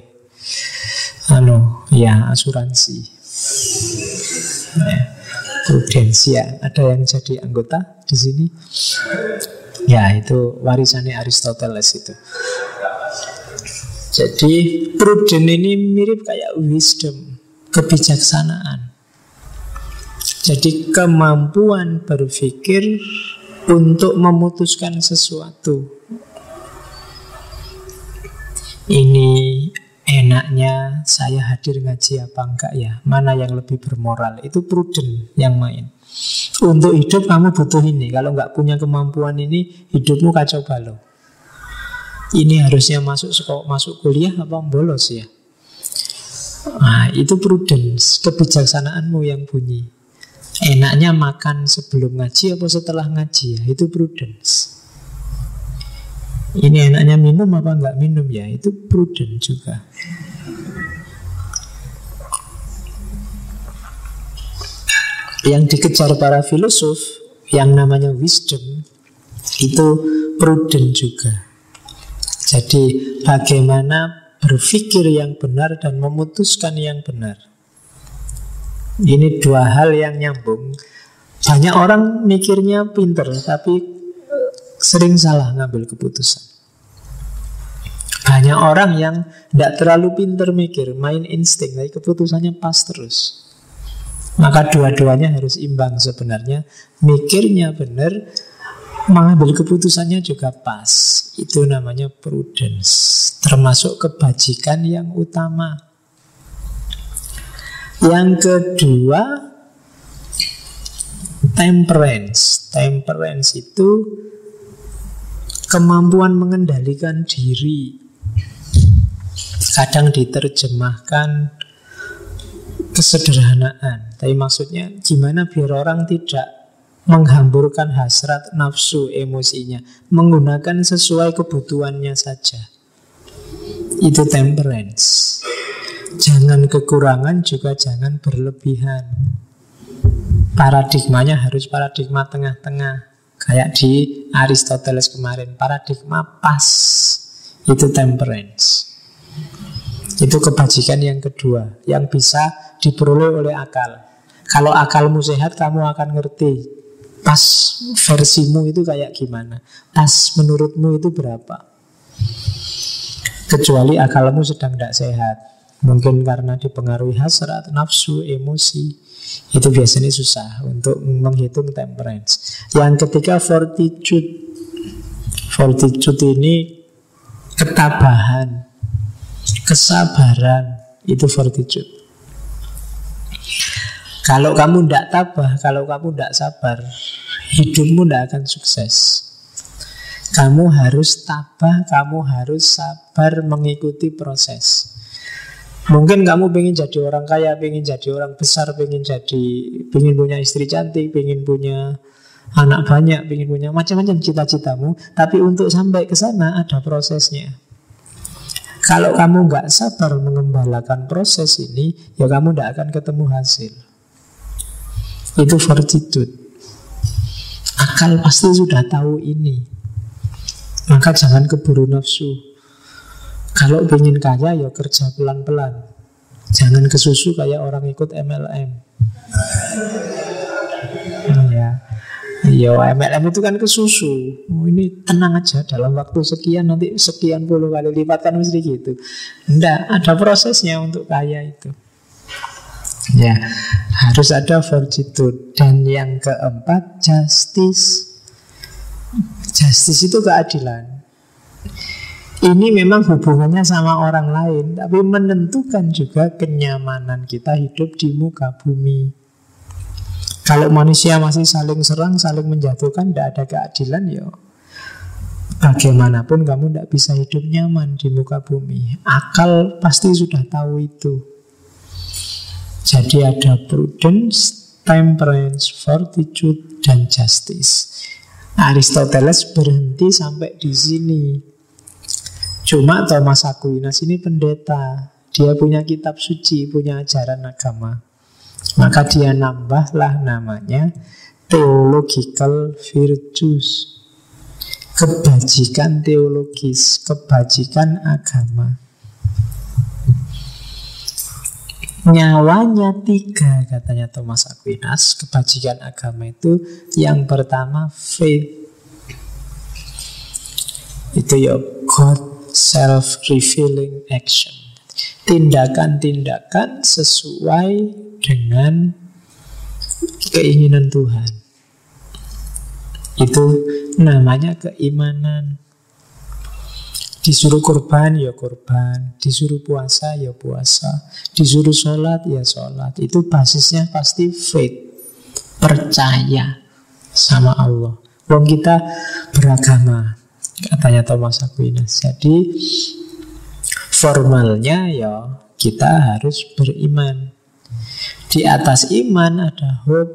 [SPEAKER 1] asuransi. Prudensia, ada yang jadi anggota di sini? Ya, itu warisannya Aristoteles itu. Jadi prudent ini mirip kayak wisdom, kebijaksanaan. Jadi kemampuan berpikir untuk memutuskan sesuatu. Ini enaknya saya hadir ngaji apa enggak ya? Mana yang lebih bermoral? Itu prudent yang main. Untuk hidup kamu butuh ini. Kalau enggak punya kemampuan ini, hidupmu kacau balau. Ini harusnya masuk kuliah apa bolos ya? Nah, itu prudence, kebijaksanaanmu yang bunyi. Enaknya makan sebelum ngaji apa setelah ngaji ya? Itu prudence. Ini enaknya minum apa enggak minum ya? Itu prudent juga. Yang dikejar para filosof yang namanya wisdom itu prudent juga. Jadi bagaimana berpikir yang benar dan memutuskan yang benar. Ini dua hal yang nyambung. Banyak orang mikirnya pinter tapi sering salah ngambil keputusan. Banyak orang yang tidak terlalu pinter mikir, main insting, tapi keputusannya pas terus. Maka dua-duanya harus imbang sebenarnya. Mikirnya benar, mengambil keputusannya juga pas. Itu namanya prudence, termasuk kebajikan yang utama. Yang kedua, temperance. Temperance itu kemampuan mengendalikan diri. Kadang diterjemahkan kesederhanaan, tapi maksudnya gimana biar orang tidak menghamburkan hasrat nafsu emosinya, menggunakan sesuai kebutuhannya saja. Itu temperance. Jangan kekurangan, juga jangan berlebihan. Paradigmanya harus paradigma tengah-tengah. Kayak di Aristoteles kemarin, paradigma pas. Itu temperance. Itu kebajikan yang kedua, yang bisa diperoleh oleh akal. Kalau akalmu sehat, kamu akan ngerti pas versimu itu kayak gimana, pas menurutmu itu berapa. Kecuali akalmu sedang tidak sehat, mungkin karena dipengaruhi hasrat, nafsu, emosi. Itu biasanya susah untuk menghitung temperance. Yang ketiga fortitude. Fortitude ini ketabahan, kesabaran. Itu fortitude. Kalau kamu tidak tabah, kalau kamu tidak sabar, hidupmu tidak akan sukses. Kamu harus tabah, kamu harus sabar mengikuti proses. Mungkin kamu pengen jadi orang kaya, pengen jadi orang besar, pengen punya istri cantik, pengen punya anak banyak, pengen punya macam-macam cita-citamu. Tapi untuk sampai ke sana ada prosesnya. Kalau kamu nggak sabar mengembalakan proses ini, ya kamu tidak akan ketemu hasil. Itu fortitude. Akal pasti sudah tahu ini. Maka jangan keburu nafsu. Kalau ingin kaya ya kerja pelan-pelan. Jangan kesusu kayak orang ikut MLM. Ya, MLM itu kan kesusu. Ini tenang aja, dalam waktu sekian nanti sekian puluh kali lipat, kan mesti gitu. Enggak, ada prosesnya untuk kaya itu. Ya, harus ada fortitude. Dan yang keempat, justice. Justice itu keadilan. Ini memang hubungannya sama orang lain, tapi menentukan juga kenyamanan kita hidup di muka bumi. Kalau manusia masih saling serang, saling menjatuhkan, tidak ada keadilan, ya bagaimanapun kamu tidak bisa hidup nyaman di muka bumi. Akal pasti sudah tahu itu. Jadi ada prudence, temperance, fortitude, dan justice. Aristoteles berhenti sampai di sini. Cuma Thomas Aquinas ini pendeta, dia punya kitab suci, punya ajaran agama. Maka dia nambahlah namanya theological virtues, kebajikan teologis, kebajikan agama. Nyawanya 3 katanya Thomas Aquinas. Kebajikan agama itu yang pertama faith, itu ya God self-revealing action, tindakan-tindakan sesuai dengan keinginan Tuhan. Itu namanya keimanan. Disuruh kurban ya kurban, disuruh puasa ya puasa, disuruh sholat ya sholat. Itu basisnya pasti faith, percaya sama Allah. Wong kita beragama, katanya Thomas Aquinas. Jadi formalnya ya kita harus beriman. Di atas iman ada hope,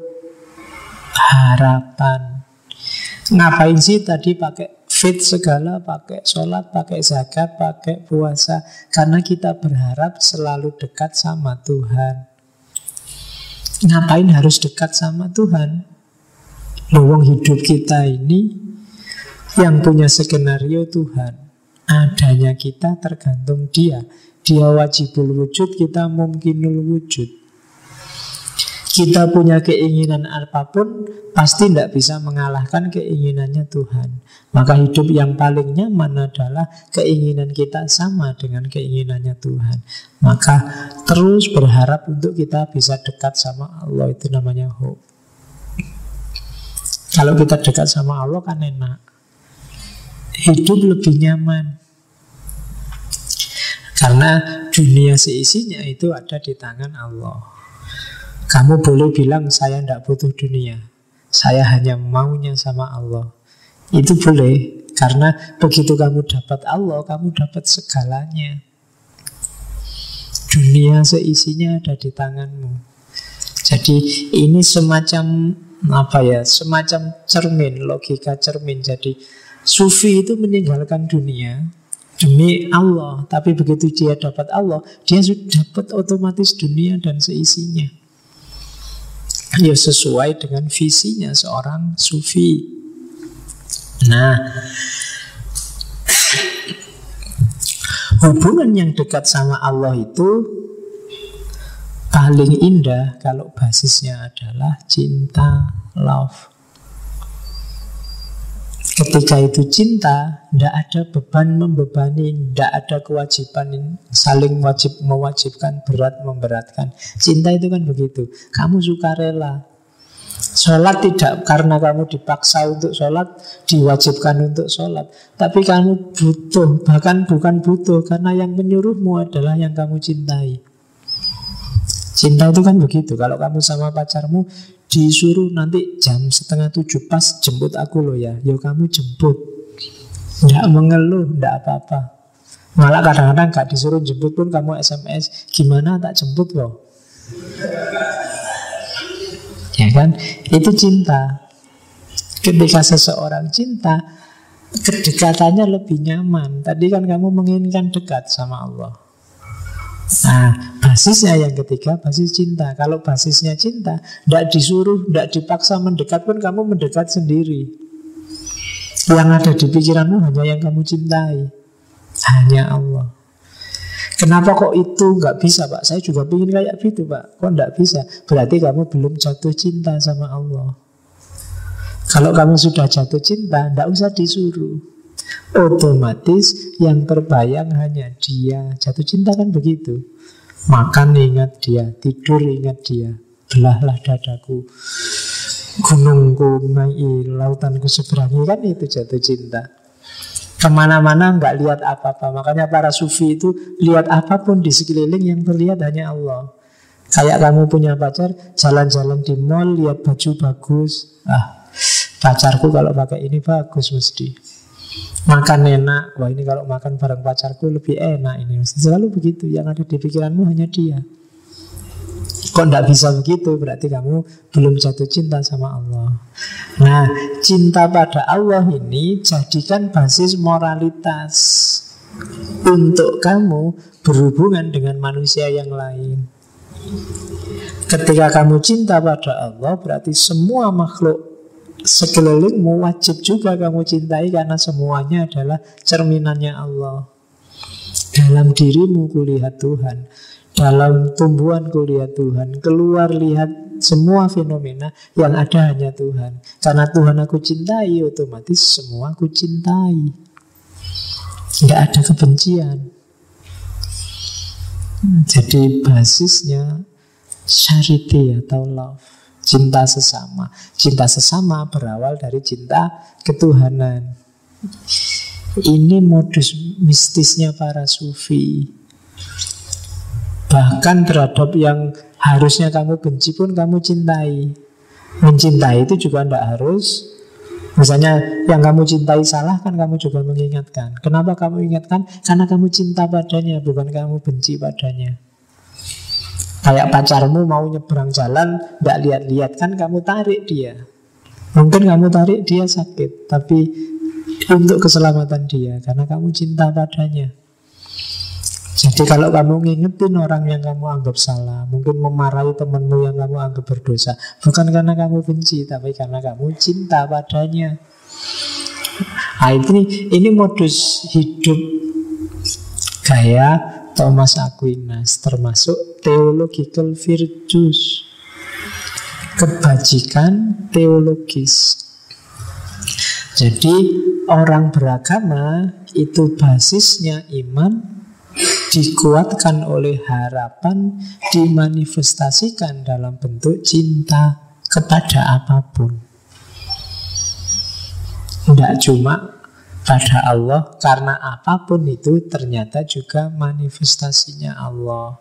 [SPEAKER 1] harapan. Ngapain sih tadi pakai faith segala, pakai sholat, pakai zakat, pakai puasa? Karena kita berharap selalu dekat sama Tuhan. Ngapain harus dekat sama Tuhan? Wong hidup kita ini yang punya skenario Tuhan. Adanya kita tergantung Dia. Dia wajibul wujud, kita mungkinul wujud. Kita punya keinginan apapun, pasti tidak bisa mengalahkan keinginannya Tuhan. Maka hidup yang paling nyaman adalah keinginan kita sama dengan keinginannya Tuhan. Maka terus berharap untuk kita bisa dekat sama Allah. Itu namanya hope. Kalau kita dekat sama Allah kan enak, hidup lebih nyaman. Karena dunia seisinya itu ada di tangan Allah. Kamu boleh bilang saya tidak butuh dunia, saya hanya maunya sama Allah. Itu boleh, karena begitu kamu dapat Allah, kamu dapat segalanya. Dunia seisinya ada di tanganmu. Jadi ini semacam semacam cermin, logika cermin. Jadi sufi itu meninggalkan dunia demi Allah, tapi begitu dia dapat Allah, dia sudah dapat otomatis dunia dan seisinya. Ya sesuai dengan visinya seorang sufi. Nah, hubungan yang dekat sama Allah itu paling indah kalau basisnya adalah cinta, love. Ketika itu cinta, tidak ada beban membebani, tidak ada kewajiban saling mewajibkan, berat memberatkan. Cinta itu kan begitu. Kamu suka rela. Sholat tidak karena kamu dipaksa untuk sholat, diwajibkan untuk sholat. Tapi kamu butuh, bahkan bukan butuh, karena yang menyuruhmu adalah yang kamu cintai. Cinta itu kan begitu. Kalau kamu sama pacarmu disuruh nanti jam 6:30 pas jemput aku loh ya, ya kamu jemput. Tidak mengeluh, tidak apa-apa. Malah kadang-kadang gak disuruh jemput pun kamu SMS, gimana tak jemput loh. Ya kan, itu cinta. Ketika seseorang cinta, kedekatannya lebih nyaman. Tadi kan kamu menginginkan dekat sama Allah. Nah, basisnya yang ketiga, basis cinta. Kalau basisnya cinta, tidak disuruh, tidak dipaksa mendekat pun kamu mendekat sendiri. Yang ada di pikiranmu hanya yang kamu cintai, hanya Allah. Kenapa kok itu nggak bisa, Pak? Saya juga ingin kayak gitu, Pak. Kok nggak bisa? Berarti kamu belum jatuh cinta sama Allah. Kalau kamu sudah jatuh cinta, tidak usah disuruh. Otomatis yang terbayang hanya Dia. Jatuh cinta kan begitu. Makan ingat Dia, tidur ingat Dia. Belahlah dadaku, gunungku naik, lautanku seberangi. Kan itu jatuh cinta. Kemana-mana nggak lihat apa-apa. Makanya para sufi itu lihat apapun di sekeliling, yang terlihat hanya Allah. Kayak kamu punya pacar, jalan-jalan di mall, lihat baju bagus. Pacarku kalau pakai ini bagus mesti. Makan enak, wah ini kalau makan bareng pacarku lebih enak ini. Selalu begitu, yang ada di pikiranmu hanya Dia. Kok tidak bisa begitu, berarti kamu belum jatuh cinta sama Allah. Nah, cinta pada Allah ini jadikan basis moralitas. untuk kamu berhubungan dengan manusia yang lain. Ketika kamu cinta pada Allah, berarti semua makhluk sekelilingmu wajib juga kamu cintai, karena semuanya adalah cerminannya Allah. Dalam dirimu kulihat Tuhan, dalam tumbuhan kulihat Tuhan, keluar lihat semua fenomena, yang ada hanya Tuhan. Karena Tuhan aku cintai, otomatis semua aku cintai. Nggak ada kebencian. Jadi basisnya charity atau love, cinta sesama. Cinta sesama berawal dari cinta ketuhanan. Ini modus mistisnya para sufi. Bahkan terhadap yang harusnya kamu benci pun kamu cintai. Mencintai itu juga tidak harus. Misalnya yang kamu cintai salah, kan kamu juga mengingatkan. Kenapa kamu ingatkan? Karena kamu cinta padanya, bukan kamu benci padanya. Kayak pacarmu mau nyebrang jalan, tidak lihat-lihat, kan kamu tarik dia. Mungkin kamu tarik dia sakit, tapi untuk keselamatan dia, karena kamu cinta padanya. Jadi kalau kamu ngingetin orang yang kamu anggap salah, mungkin memarahi temanmu yang kamu anggap berdosa, bukan karena kamu benci, tapi karena kamu cinta padanya. Nah, ini modus hidup gaya Thomas Aquinas, termasuk theological virtues, kebajikan teologis. Jadi orang beragama itu basisnya iman, dikuatkan oleh harapan, dimanifestasikan dalam bentuk cinta kepada apapun. Tidak cuma pada Allah, karena apapun itu ternyata juga manifestasinya Allah.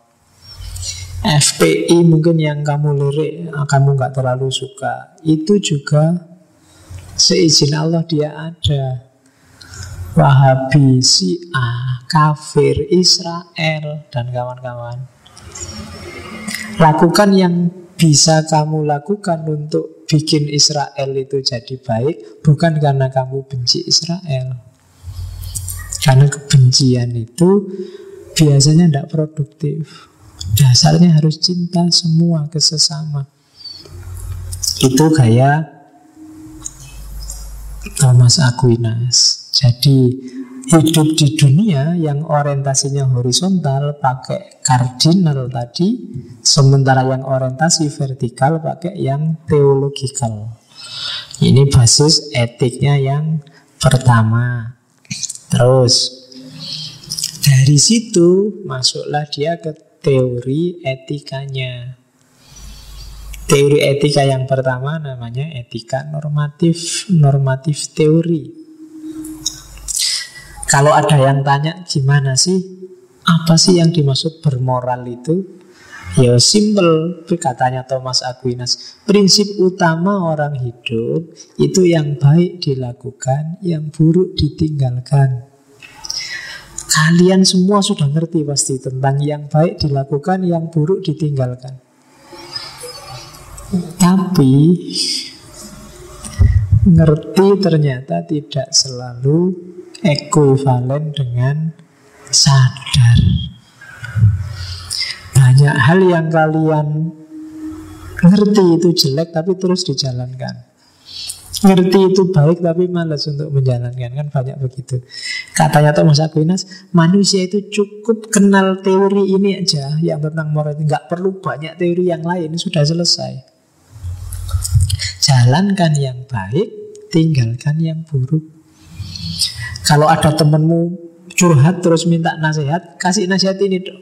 [SPEAKER 1] FPI mungkin yang kamu lirik, kamu gak terlalu suka, itu juga seizin Allah dia ada. Wahabi, Syiah, kafir, Israel, dan kawan-kawan. Lakukan yang bisa kamu lakukan untuk bikin Israel itu jadi baik, bukan karena kamu benci Israel. Karena kebencian itu biasanya tidak produktif. Dasarnya harus cinta semua ke sesama. Itu gaya Thomas Aquinas. Jadi hidup di dunia yang orientasinya horizontal pakai kardinal tadi, sementara yang orientasi vertikal pakai yang theological. Ini basis etiknya yang pertama. Terus dari situ masuklah dia ke teori etikanya. Teori etika yang pertama namanya etika normatif, normatif teori. Kalau ada yang tanya gimana sih, apa sih yang dimaksud bermoral itu? Ya simple, katanya Thomas Aquinas. Prinsip utama orang hidup itu yang baik dilakukan, yang buruk ditinggalkan. Kalian semua sudah ngerti pasti tentang yang baik dilakukan, yang buruk ditinggalkan. Tapi ngerti ternyata tidak selalu ekuivalen dengan sadar. Banyak hal yang kalian ngerti itu jelek tapi terus dijalankan. Ngerti itu baik tapi malas untuk menjalankan. Kan banyak begitu. Katanya Thomas Aquinas, manusia itu cukup kenal teori ini aja, yang tentang moral itu. Gak perlu banyak teori yang lain, sudah selesai. Jalankan yang baik, tinggalkan yang buruk. Kalau ada temenmu curhat terus minta nasihat, kasih nasihat ini dong.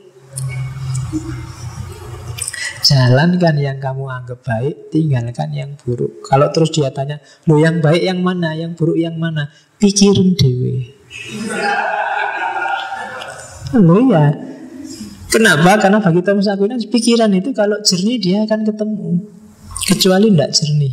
[SPEAKER 1] Jalankan yang kamu anggap baik, tinggalkan yang buruk. Kalau terus dia tanya, lo yang baik yang mana, yang buruk yang mana, pikirin dewe. Lo ya, kenapa? Karena bagi Thomas Aquinas pikiran itu kalau jernih dia akan ketemu, kecuali tidak jernih.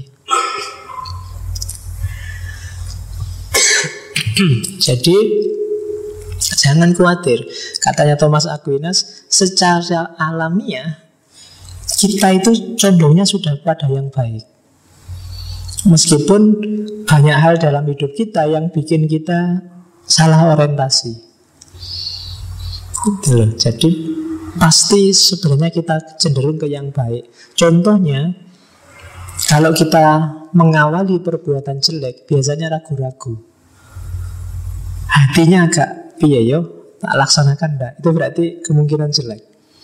[SPEAKER 1] Jadi jangan khawatir. Katanya Thomas Aquinas, secara alamiah kita itu condongnya sudah pada yang baik. Meskipun banyak hal dalam hidup kita yang bikin kita salah orientasi. Gitu loh. Jadi pasti sebenarnya kita cenderung ke yang baik. Contohnya, kalau kita mengawali perbuatan jelek, biasanya ragu-ragu. Hatinya agak, piye yo, tak laksanakan ndak. Itu berarti kemungkinan jelek.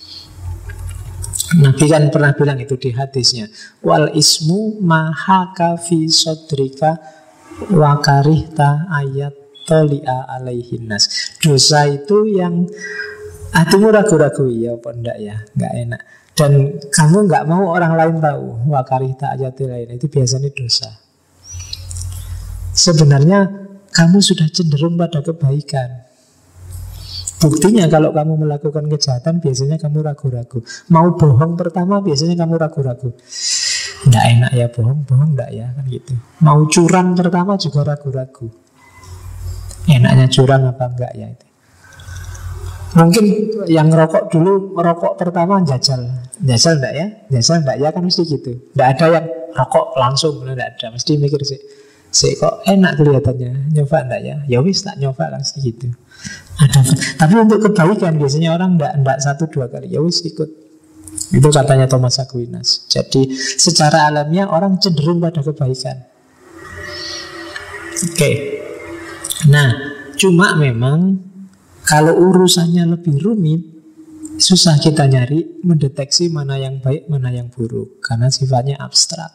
[SPEAKER 1] Nabi kan pernah bilang itu di hadisnya, wal ismu mahaka fi sodrika wa karihta ayat tolia alaihinnas. Dosa itu yang hatimu ragu-ragu, ya apa enggak ya, enggak enak. Dan kamu enggak mau orang lain tahu, wa karihta ayat lain, itu biasanya dosa. Sebenarnya kamu sudah cenderung pada kebaikan. Buktinya kalau kamu melakukan kejahatan, biasanya kamu ragu-ragu. Mau bohong pertama, biasanya kamu ragu-ragu. Nggak enak ya bohong nggak ya, kan gitu. Mau curang pertama juga ragu-ragu. Enaknya curang apa enggak ya itu. Mungkin yang ngerokok dulu, merokok pertama jajal enggak ya? Jajal enggak ya, kan mesti gitu. Enggak ada yang rokok langsung, enggak ada. Mesti mikir sih kok enak kelihatannya, nyoba enggak ya? Ya wis tak nyoba kan, mesti gitu. Ada, tapi untuk kebaikan biasanya orang enggak 1-2 kali, ya wis ikut. Itu katanya Thomas Aquinas. Jadi secara alamiah orang cenderung pada kebaikan. Oke. Nah, cuma memang kalau urusannya lebih rumit, susah kita nyari mendeteksi mana yang baik, mana yang buruk, karena sifatnya abstrak.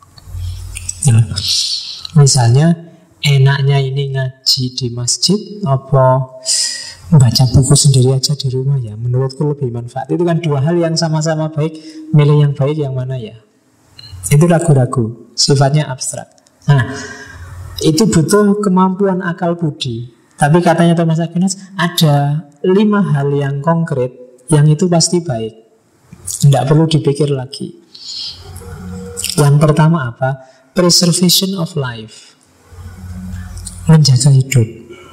[SPEAKER 1] Misalnya, enaknya ini ngaji di masjid apa baca buku sendiri aja di rumah ya, menurutku lebih manfaat. Itu kan dua hal yang sama-sama baik. Milih yang baik yang mana ya? Itu ragu-ragu, sifatnya abstrak. Nah, itu butuh kemampuan akal budi. Tapi katanya Thomas Aquinas, ada 5 hal yang konkret yang itu pasti baik, tidak perlu dipikir lagi. Yang pertama apa? Preservation of life, menjaga hidup.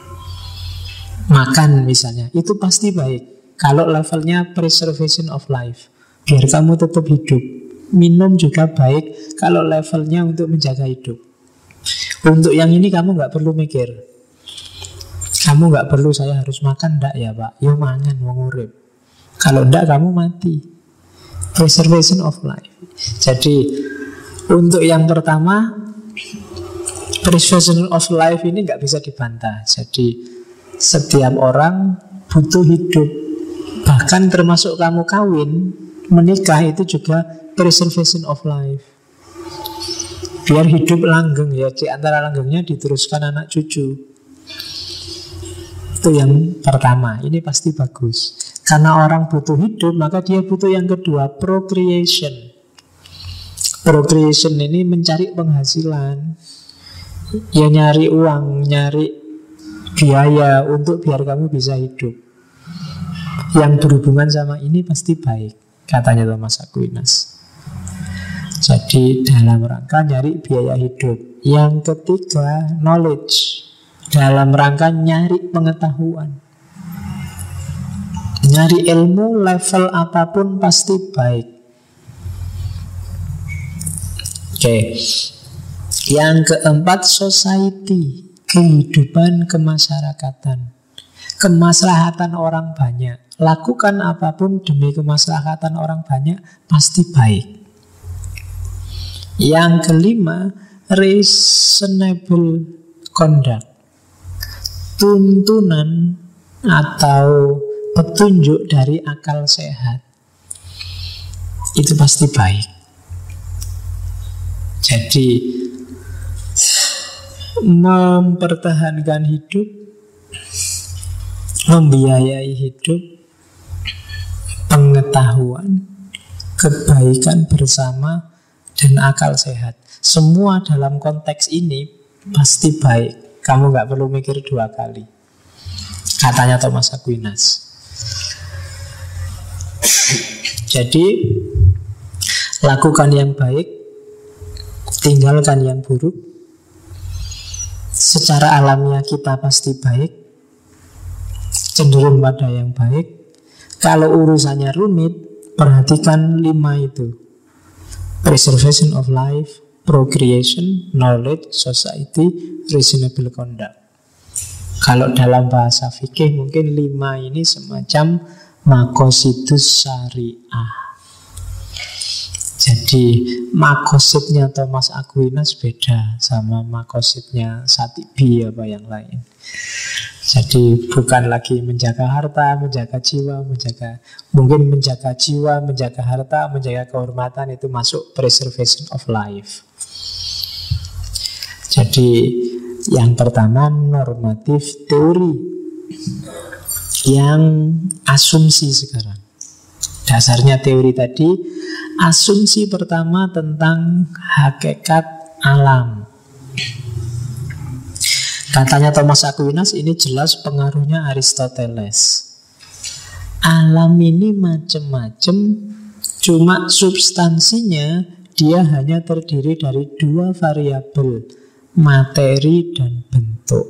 [SPEAKER 1] Makan misalnya, itu pasti baik kalau levelnya preservation of life, biar kamu tetap hidup. Minum juga baik kalau levelnya untuk menjaga hidup. Untuk yang ini kamu gak perlu mikir. Kamu gak perlu saya harus makan, ndak ya pak? Yo mangan, wong urip. Kalau ndak kamu mati. Preservation of life. Jadi untuk yang pertama, preservation of life ini gak bisa dibantah. Jadi setiap orang butuh hidup. Bahkan termasuk kamu kawin, menikah, itu juga preservation of life. Biar hidup langgeng ya, di antara langgengnya diteruskan anak cucu. Itu yang pertama, ini pasti bagus. Karena orang butuh hidup, maka dia butuh yang kedua, procreation. Procreation ini mencari penghasilan. Ya nyari uang, nyari biaya untuk biar kamu bisa hidup. Yang berhubungan sama ini pasti baik, katanya Thomas Aquinas. Jadi dalam rangka nyari biaya hidup. Yang ketiga, knowledge, dalam rangka nyari pengetahuan. Nyari ilmu level apapun pasti baik. Oke. Yang keempat, society, kehidupan kemasyarakatan, kemaslahatan orang banyak. Lakukan apapun demi kemaslahatan orang banyak pasti baik. Yang kelima, reasonable conduct, tuntunan atau petunjuk dari akal sehat. Itu pasti baik. Jadi mempertahankan hidup, membiayai hidup, pengetahuan, kebaikan bersama, dan akal sehat. Semua dalam konteks ini pasti baik. Kamu gak perlu mikir 2 kali, katanya Thomas Aquinas. Jadi lakukan yang baik, tinggalkan yang buruk. Secara alamiah kita pasti baik, cenderung pada yang baik. Kalau urusannya rumit, perhatikan 5 itu: preservation of life, procreation, knowledge, society, reasonable conduct. Kalau dalam bahasa fikih mungkin 5 ini semacam maqasidus syariah. Jadi maqasidnya Thomas Aquinas beda sama maqasidnya Satibi apa yang lain. Jadi bukan lagi menjaga harta, menjaga jiwa, mungkin menjaga jiwa, menjaga harta, menjaga kehormatan itu masuk preservation of life. Jadi yang pertama normatif teori, yang asumsi sekarang. Dasarnya teori tadi, asumsi pertama tentang hakikat alam. Katanya Thomas Aquinas ini jelas pengaruhnya Aristoteles. Alam ini macam-macam, cuma substansinya dia hanya terdiri dari 2 variabel, materi dan bentuk.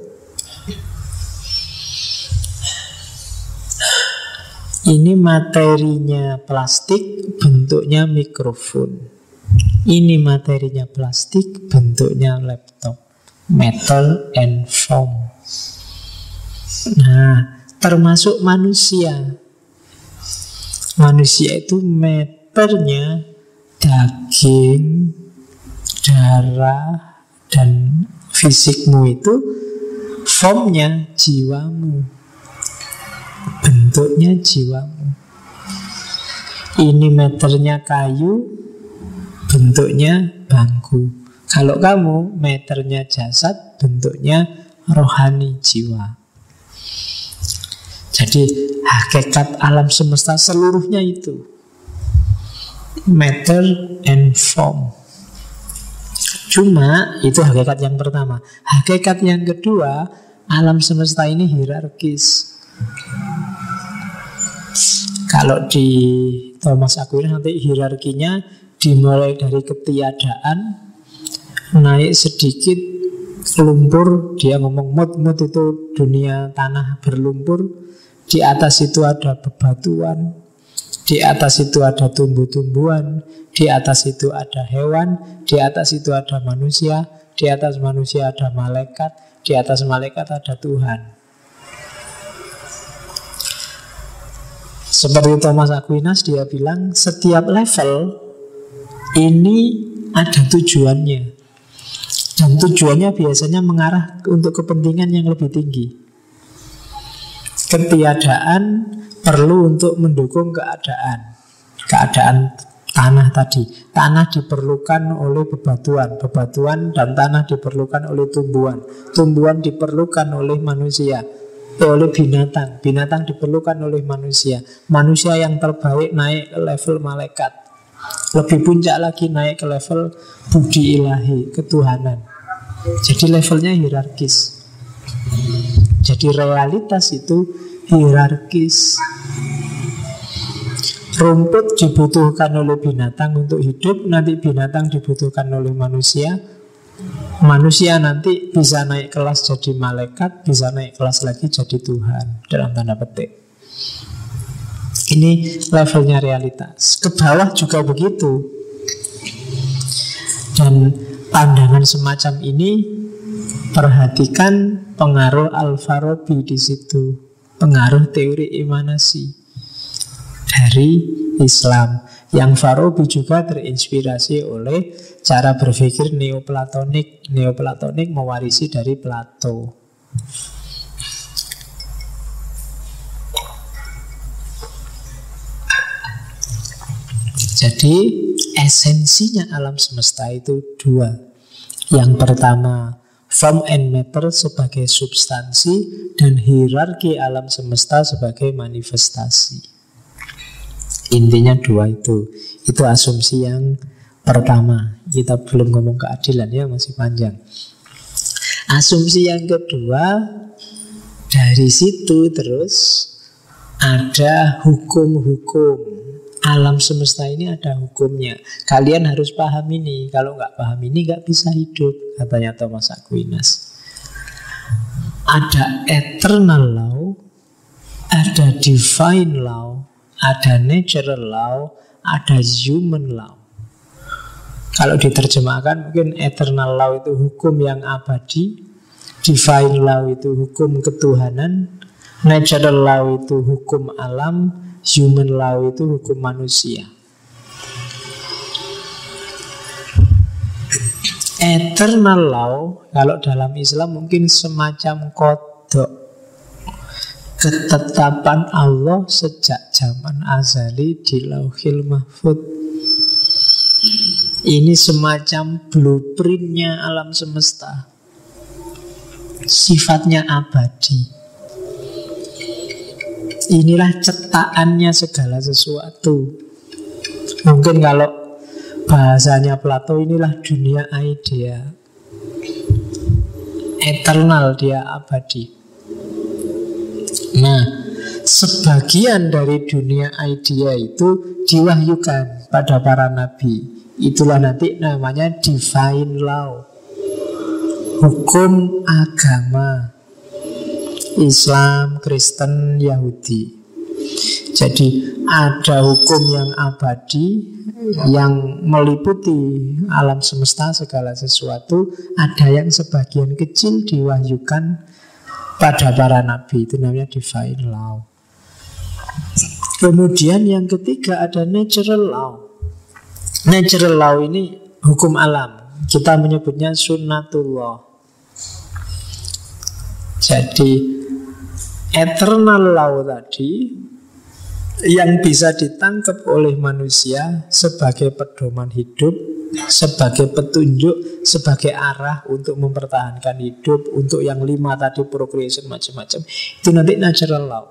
[SPEAKER 1] Ini materinya plastik, bentuknya mikrofon. Ini materinya plastik, bentuknya laptop. Metal and foam. Nah, termasuk manusia. Manusia itu meternya daging, darah, dan fisikmu itu, formnya jiwamu, bentuknya jiwamu. Ini meternya kayu, bentuknya bangku. Kalau kamu meternya jasad, bentuknya rohani, jiwa. Jadi hakikat alam semesta seluruhnya itu matter and form. Cuma itu hakikat yang pertama. Hakikat yang kedua, alam semesta ini hierarkis. Kalau di Thomas Aquinas nanti hierarkinya dimulai dari ketiadaan, naik sedikit lumpur, dia ngomong mut itu dunia tanah berlumpur. Di atas itu ada bebatuan, di atas itu ada tumbuh-tumbuhan, di atas itu ada hewan, di atas itu ada manusia, di atas manusia ada malaikat, di atas malaikat ada Tuhan. Seperti Thomas Aquinas, dia bilang setiap level ini ada tujuannya. Dan tujuannya biasanya mengarah untuk kepentingan yang lebih tinggi. Ketiadaan perlu untuk mendukung keadaan. Keadaan tanah tadi. Tanah diperlukan oleh bebatuan. Bebatuan dan tanah diperlukan oleh tumbuhan. Tumbuhan diperlukan oleh manusia. Oleh binatang. Binatang diperlukan oleh manusia. Manusia yang terbaik naik ke level malaikat. Lebih puncak lagi naik ke level budi ilahi, ketuhanan. Jadi levelnya hierarkis. Jadi realitas itu hierarkis. Rumput dibutuhkan oleh binatang untuk hidup, nanti binatang dibutuhkan oleh manusia. Manusia nanti bisa naik kelas jadi malaikat, bisa naik kelas lagi jadi Tuhan, dalam tanda petik. Ini levelnya realitas. Ke bawah juga begitu. Dan pandangan semacam ini, perhatikan pengaruh Al-Farabi di situ, pengaruh teori emanasi dari Islam. Yang Farabi juga terinspirasi oleh cara berpikir Neoplatonik. Neoplatonik mewarisi dari Plato. Jadi esensinya alam semesta itu 2. Yang pertama, form and matter sebagai substansi, dan hierarki alam semesta sebagai manifestasi. Intinya 2 itu. Itu asumsi yang pertama. Kita belum ngomong keadilan ya, masih panjang. Asumsi yang kedua, dari situ terus ada hukum-hukum. Alam semesta ini ada hukumnya. Kalian harus paham ini. Kalau nggak paham ini nggak bisa hidup, katanya Thomas Aquinas. Ada eternal law, ada divine law, ada natural law, ada human law. Kalau diterjemahkan mungkin eternal law itu hukum yang abadi, Divine law itu hukum ketuhanan, natural law itu hukum alam, human law itu hukum manusia. Eternal law kalau dalam Islam mungkin semacam kodok, ketetapan Allah sejak zaman azali di Lauhil Mahfuz. Ini semacam blueprintnya alam semesta. Sifatnya abadi. Inilah cetakannya segala sesuatu. Mungkin kalau bahasanya Plato, inilah dunia idea. Eternal, dia abadi. Nah, sebagian dari dunia idea itu diwahyukan pada para nabi. Itulah nanti namanya divine law, hukum agama Islam, Kristen, Yahudi. Jadi ada hukum yang abadi yang meliputi alam semesta, segala sesuatu. Ada yang sebagian kecil diwahyukan pada para nabi. Itu namanya divine law. Kemudian yang ketiga ada natural law. Natural law ini hukum alam. Kita menyebutnya sunnatullah. Jadi eternal law tadi yang bisa ditangkap oleh manusia sebagai pedoman hidup, sebagai petunjuk, sebagai arah untuk mempertahankan hidup, untuk yang 5 tadi procreation macam-macam. Itu nanti natural law.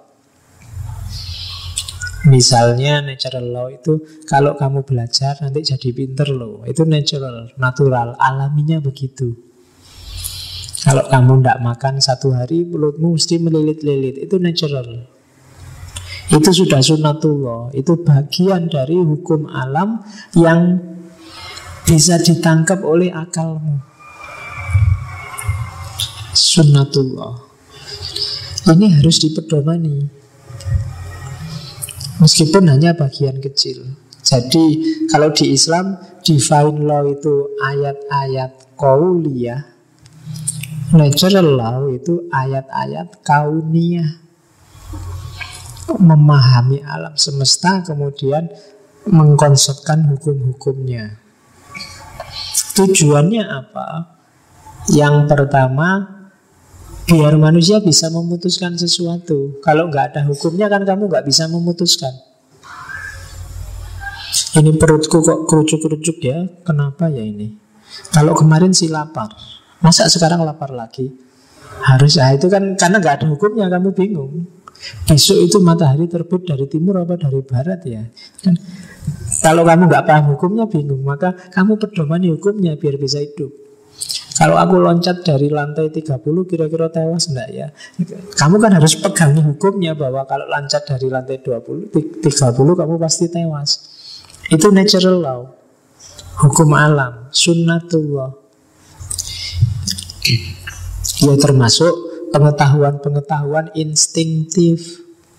[SPEAKER 1] Misalnya natural law itu kalau kamu belajar nanti jadi pinter loh. Itu natural, natural, alaminya begitu. Kalau kamu tidak makan 1 hari, mulutmu mesti melilit-lilit. Itu natural. Itu sudah sunnatullah. Itu bagian dari hukum alam yang bisa ditangkap oleh akalmu. Sunnatullah. Ini harus dipedomani. Meskipun hanya bagian kecil. Jadi kalau di Islam divine law itu ayat-ayat qauliyah, natural law itu ayat-ayat kauniyah. Memahami alam semesta kemudian mengkonsepkan hukum-hukumnya. Tujuannya apa? Yang pertama, biar manusia bisa memutuskan sesuatu. Kalau nggak ada hukumnya kan kamu nggak bisa memutuskan. Ini perutku kok kerucuk-kerucuk ya. Kenapa ya ini? Kalau kemarin sih lapar, masa sekarang lapar lagi? Harus, itu kan karena nggak ada hukumnya, kamu bingung. Besok itu matahari terbit dari timur apa dari barat ya kan? Kalau kamu nggak paham hukumnya bingung, maka kamu pedomani hukumnya biar bisa hidup. Kalau aku loncat dari lantai 30 kira-kira tewas enggak ya? Kamu kan harus pegangi hukumnya bahwa kalau loncat dari lantai 30 kamu pasti tewas. Itu natural law, hukum alam, sunnatullah. Ya termasuk pengetahuan-pengetahuan instinktif.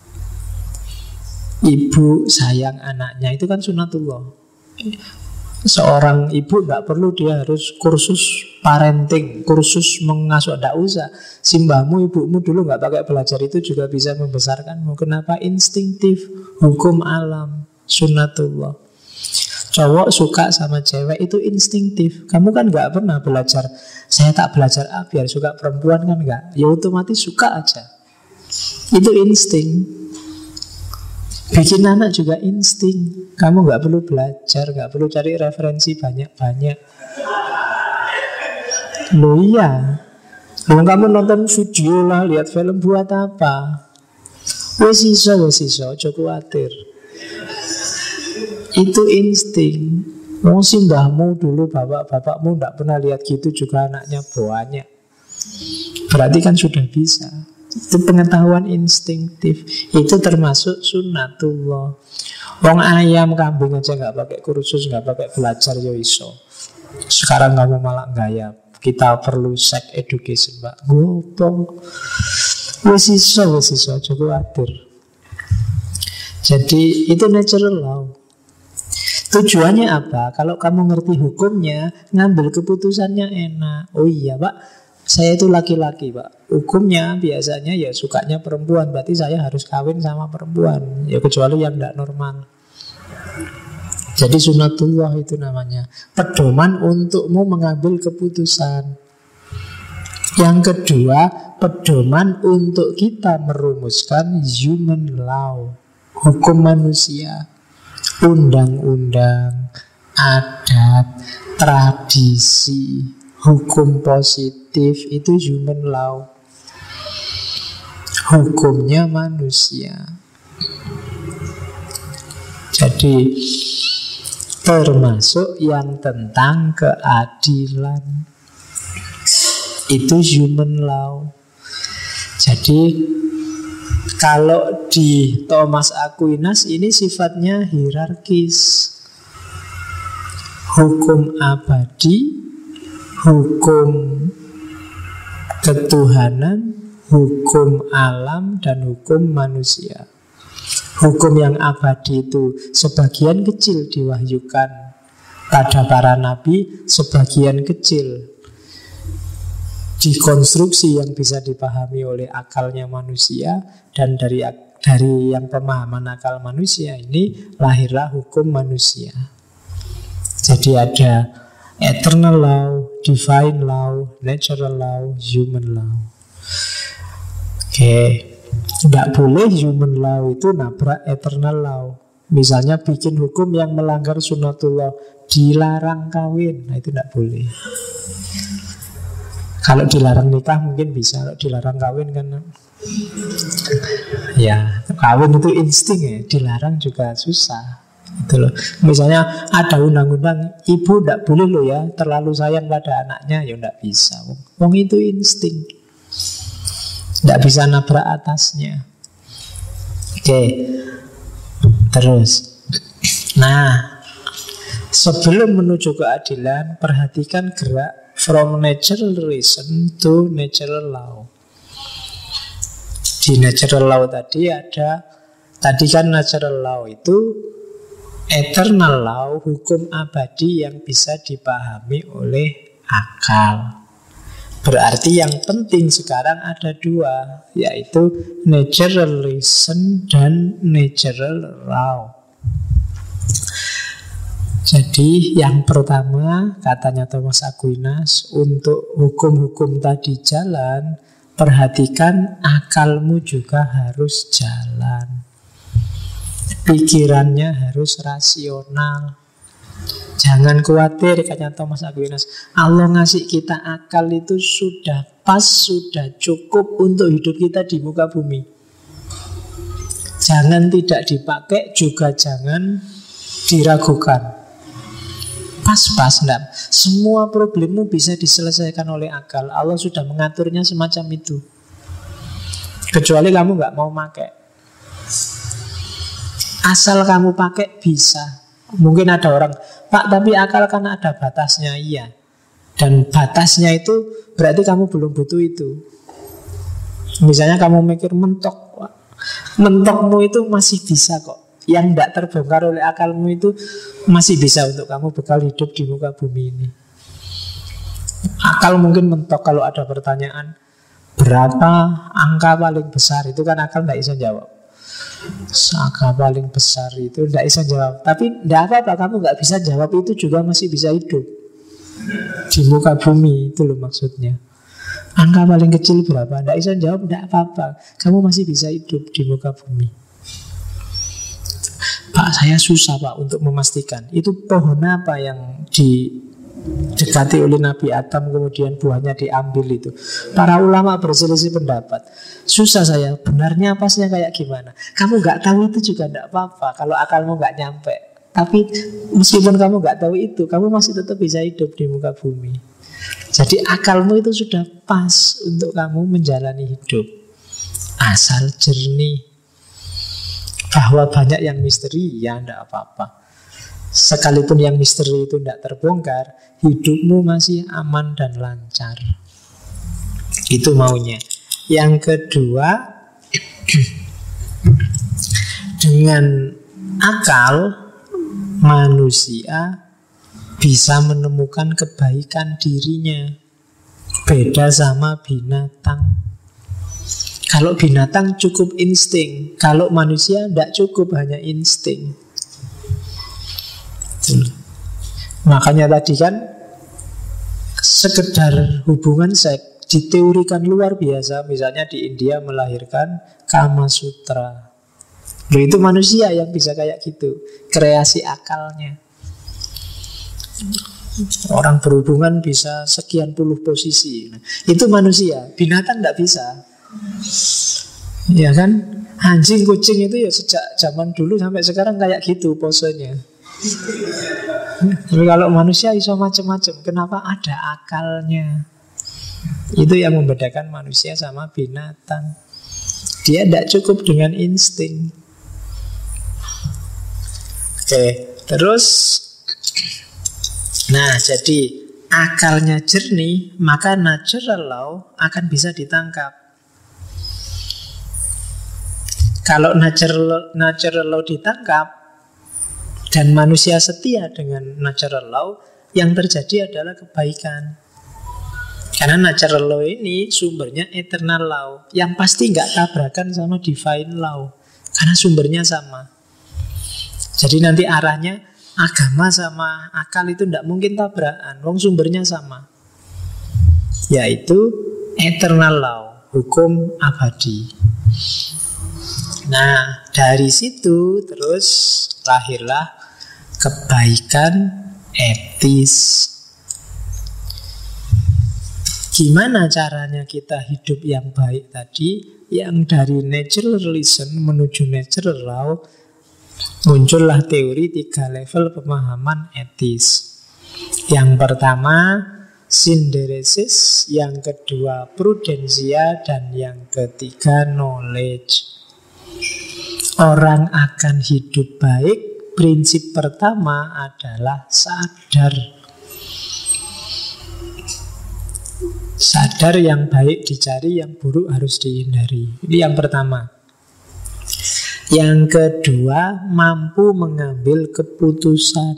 [SPEAKER 1] Ibu sayang anaknya, itu kan sunnatullah. Seorang ibu tidak perlu dia harus kursus parenting, kursus mengasuh, tidak usah. Simbahmu, ibumu dulu nggak pakai belajar itu juga bisa membesarkanmu. Kenapa? Instinktif, hukum alam, sunnatullah. Cowok suka sama cewek itu instinktif. Kamu kan nggak pernah belajar, saya tak belajar biar suka perempuan kan nggak. Ya otomatis suka aja. Itu insting. Bikin anak juga insting. Kamu nggak perlu belajar, nggak perlu cari referensi banyak-banyak. Loh iya, kamu nonton video lah, lihat film buat apa? Wes iso, ojo kuatir. Itu insting. Mau simbahmu dulu, bapak-bapakmu nggak pernah lihat gitu juga anaknya banyak. Berarti kan sudah bisa. Itu pengetahuan instinktif. Itu termasuk sunnatullah. Wong ayam kambing aja nggak pakai kursus, nggak pakai belajar ya iso. Sekarang kamu malah gaya. Kita perlu sex education, Pak. Gopo. Wes iso, coba atur. Jadi itu natural law. Tujuannya apa? Kalau kamu ngerti hukumnya, ngambil keputusannya enak. Oh iya Pak, Saya itu laki-laki, Pak. Hukumnya biasanya ya sukanya perempuan, berarti saya harus kawin sama perempuan. Ya kecuali yang tidak normal. Jadi sunatullah itu namanya, pedoman untukmu mengambil keputusan. Yang kedua, pedoman untuk kita merumuskan human law, hukum manusia, undang-undang, adat, tradisi, hukum positif, itu human law, hukumnya manusia. Jadi termasuk yang tentang keadilan, itu human law. Jadi kalau di Thomas Aquinas ini sifatnya hierarkis. Hukum abadi, hukum ketuhanan, hukum alam, dan hukum manusia. Hukum yang abadi itu sebagian kecil diwahyukan pada para nabi, sebagian kecil dikonstruksi yang bisa dipahami oleh akalnya manusia, dan dari yang pemahaman akal manusia ini lahirlah hukum manusia. Jadi ada eternal law, divine law, natural law, human law. Oke. Tidak boleh human law itu nabrak eternal law. Misalnya bikin hukum yang melanggar sunatullah, dilarang kawin, nah itu tidak boleh. Kalau dilarang nikah mungkin bisa, kalau dilarang kawin kan ya, kawin itu insting ya, dilarang juga susah. Itu loh. Misalnya ada undang-undang ibu tidak boleh loh ya terlalu sayang pada anaknya, ya tidak bisa. Wong itu insting, tidak bisa nabrak atasnya. Oke. Terus, nah, sebelum menuju keadilan, perhatikan gerak from natural reason to natural law. Di natural law tadi ada, tadi kan natural law itu eternal law, hukum abadi yang bisa dipahami oleh akal. Berarti yang penting sekarang ada dua, yaitu natural reason dan natural law. Jadi yang pertama, katanya Thomas Aquinas, untuk hukum-hukum tadi jalan, perhatikan akalmu juga harus jalan. Pikirannya harus rasional. Jangan khawatir, katanya Thomas Aquinas, Allah ngasih kita akal itu sudah pas, sudah cukup untuk hidup kita di muka bumi. Jangan tidak dipakai, juga jangan diragukan. Pas-pas, enggak. Semua problemmu bisa diselesaikan oleh akal. Allah sudah mengaturnya semacam itu. Kecuali kamu nggak mau pakai. Asal kamu pakai bisa. Mungkin ada orang, Pak, tapi akal kan ada batasnya. Iya. Dan batasnya itu berarti kamu belum butuh itu. Misalnya kamu mikir mentok, mentokmu itu masih bisa kok. Yang tidak terbongkar oleh akalmu itu masih bisa untuk kamu bekal hidup di muka bumi ini. Akal mungkin mentok kalau ada pertanyaan, berapa angka paling besar? Itu kan akal tidak bisa jawab. Angka paling besar itu tidak bisa jawab. Tapi tidak apa-apa, kamu nggak bisa jawab, itu juga masih bisa hidup di muka bumi. Itu loh maksudnya. Angka paling kecil berapa? Tidak bisa jawab, tidak apa-apa, kamu masih bisa hidup di muka bumi. Pak, saya susah Pak untuk memastikan itu pohon apa yang didekati oleh Nabi Adam kemudian buahnya diambil itu. Para ulama berselisih pendapat. Susah saya, benarnya pasnya kayak gimana? Kamu nggak tahu itu juga tidak apa-apa kalau akalmu nggak nyampe. Tapi meskipun kamu nggak tahu itu, kamu masih tetap bisa hidup di muka bumi. Jadi akalmu itu sudah pas untuk kamu menjalani hidup, asal jernih. Bahwa banyak yang misteri, ya tidak apa-apa. Sekalipun yang misteri itu tidak terbongkar, hidupmu masih aman dan lancar. Itu maunya. Yang kedua, dengan akal manusia bisa menemukan kebaikan dirinya. Beda sama binatang. Kalau binatang cukup insting, kalau manusia tidak cukup hanya insting. Makanya tadi kan sekedar hubungan seks diteorikan luar biasa. Misalnya di India melahirkan Kama Sutra. Loh, itu manusia yang bisa kayak gitu, kreasi akalnya. Orang berhubungan bisa sekian puluh posisi. Nah, itu manusia, binatang tidak bisa. Ya kan? Anjing, kucing itu ya sejak zaman dulu sampai sekarang kayak gitu posenya. Tapi kalau manusia iso macam-macam. Kenapa? Ada akalnya. Itu yang membedakan manusia sama binatang. Dia tidak cukup dengan insting. Oke, terus nah, jadi akalnya jernih, maka natural law akan bisa ditangkap. Kalau natural law ditangkap dan manusia setia dengan natural law, yang terjadi adalah kebaikan. Karena natural law ini sumbernya eternal law, yang pasti nggak tabrakan sama divine law, karena sumbernya sama. Jadi nanti arahnya agama sama akal itu tidak mungkin tabrakan, wong sumbernya sama, yaitu eternal law, hukum abadi. Nah, dari situ terus lahirlah kebaikan etis. Gimana caranya kita hidup yang baik tadi? Yang dari naturalism menuju natural law, muncullah teori 3 level pemahaman etis. Yang pertama synderesis, yang kedua prudensia, dan yang ketiga knowledge. Orang akan hidup baik, prinsip pertama adalah sadar. Sadar yang baik dicari, yang buruk harus dihindari. Ini yang pertama. Yang kedua, mampu mengambil keputusan.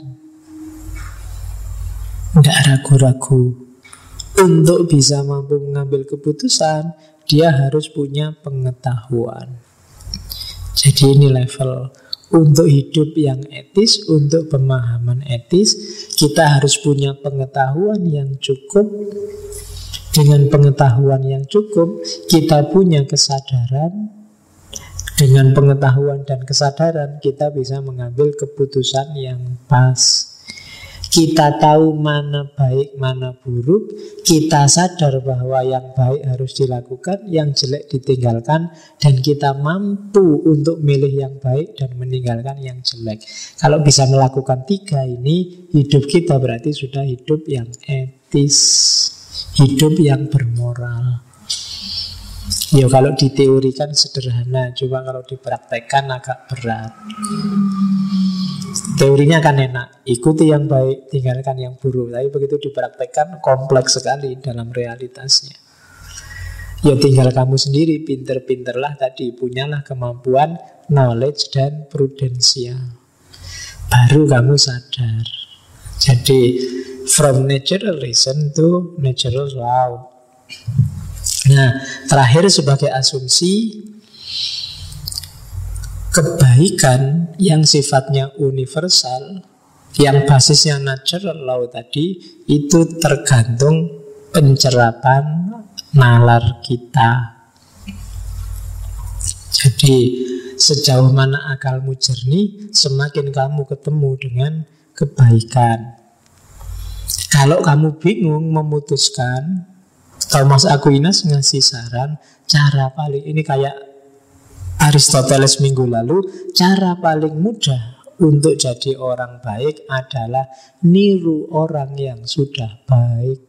[SPEAKER 1] Tidak ragu-ragu. Untuk bisa mampu mengambil keputusan, dia harus punya pengetahuan. Jadi ini level. Untuk hidup yang etis, untuk pemahaman etis, kita harus punya pengetahuan yang cukup. Dengan pengetahuan yang cukup, kita punya kesadaran. Dengan pengetahuan dan kesadaran, kita bisa mengambil keputusan yang pas. Kita tahu mana baik, mana buruk. Kita sadar bahwa yang baik harus dilakukan, yang jelek ditinggalkan, dan kita mampu untuk milih yang baik dan meninggalkan yang jelek. Kalau bisa melakukan 3 ini, hidup kita berarti sudah hidup yang etis, hidup yang bermoral. Ya kalau diteorikan sederhana, cuma kalau dipraktekkan agak berat. Teorinya kan enak, ikuti yang baik, tinggalkan yang buruk. Tapi begitu dipraktekkan kompleks sekali dalam realitasnya. Ya tinggal kamu sendiri, pinter-pinterlah tadi, punyalah kemampuan knowledge dan prudensial. Baru kamu sadar. Jadi from natural reason to natural law. Nah, terakhir sebagai asumsi, kebaikan yang sifatnya universal, yang basisnya natural law tadi, itu tergantung pencerapan nalar kita. Jadi sejauh mana akalmu jernih, semakin kamu ketemu dengan kebaikan. Kalau kamu bingung memutuskan, Thomas Aquinas ngasih saran, cara paling, ini kayak Aristoteles minggu lalu, cara paling mudah untuk jadi orang baik adalah niru orang yang sudah baik.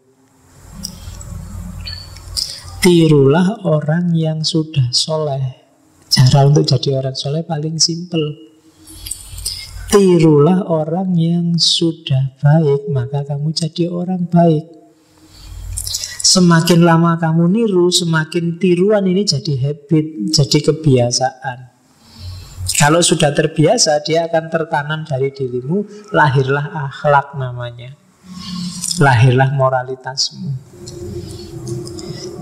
[SPEAKER 1] Tirulah orang yang sudah soleh. Cara untuk jadi orang soleh paling simpel. Tirulah orang yang sudah baik, maka kamu jadi orang baik. Semakin lama kamu niru, semakin tiruan ini jadi habit, jadi kebiasaan. Kalau sudah terbiasa, dia akan tertanam dari dirimu, lahirlah akhlak namanya. Lahirlah moralitasmu.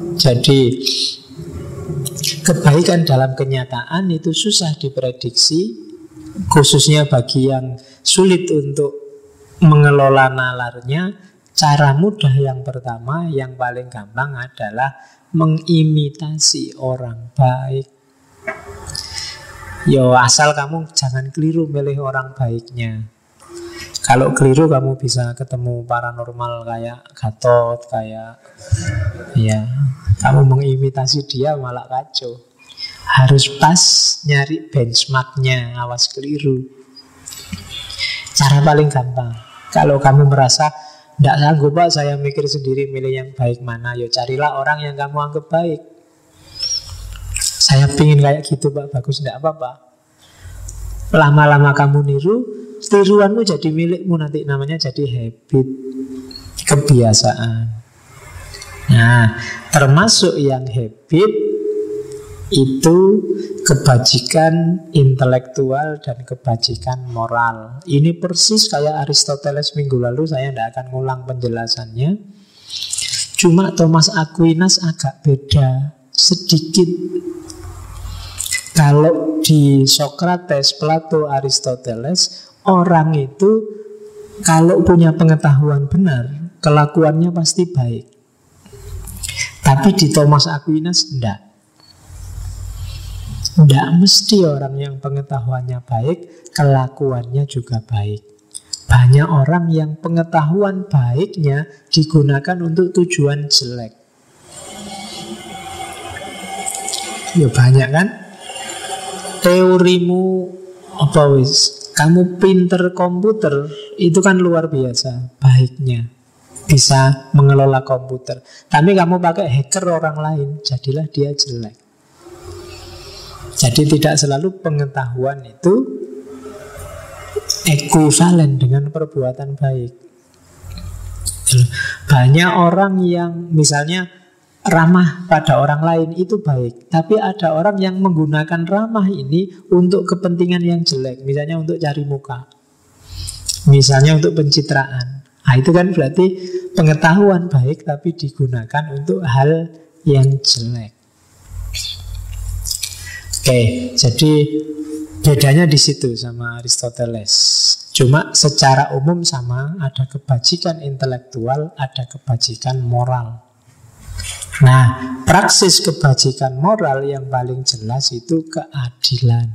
[SPEAKER 1] Jadi kebaikan dalam kenyataan itu susah diprediksi, khususnya bagi yang sulit untuk mengelola nalarnya. Cara mudah yang pertama, yang paling gampang adalah mengimitasi orang baik. Yo, asal kamu jangan keliru milih orang baiknya. Kalau keliru kamu bisa ketemu paranormal kayak Gatot, kayak ya, kamu mengimitasi dia malah kacau. Harus pas nyari benchmarknya, awas keliru. Cara paling gampang. Kalau kamu merasa tidak sanggup Pak, saya mikir sendiri milih yang baik mana, yo carilah orang yang kamu anggap baik. Saya pingin kayak gitu Pak, bagus, tidak apa-apa. Lama-lama kamu niru, tiruanmu jadi milikmu nanti, namanya jadi habit, kebiasaan. Nah, termasuk yang habit itu kebajikan intelektual dan kebajikan moral. Ini persis kayak Aristoteles minggu lalu, saya tidak akan ngulang penjelasannya. Cuma Thomas Aquinas agak beda sedikit. Kalau di Socrates, Plato, Aristoteles, orang itu kalau punya pengetahuan benar, kelakuannya pasti baik. Tapi di Thomas Aquinas enggak. Enggak mesti orang yang pengetahuannya baik, kelakuannya juga baik. Banyak orang yang pengetahuan baiknya digunakan untuk tujuan jelek. Ya banyak kan? Teorimu apa wis? Kamu pinter komputer, itu kan luar biasa baiknya, bisa mengelola komputer. Tapi kamu pakai hacker orang lain, jadilah dia jelek. Jadi tidak selalu pengetahuan itu ekuivalen dengan perbuatan baik. Banyak orang yang misalnya ramah pada orang lain itu baik, tapi ada orang yang menggunakan ramah ini untuk kepentingan yang jelek, misalnya untuk cari muka, misalnya untuk pencitraan. Nah, itu kan berarti pengetahuan baik tapi digunakan untuk hal yang jelek. Oke, jadi bedanya di situ sama Aristoteles. Cuma secara umum sama, ada kebajikan intelektual, ada kebajikan moral. Nah, praksis kebajikan moral yang paling jelas itu keadilan.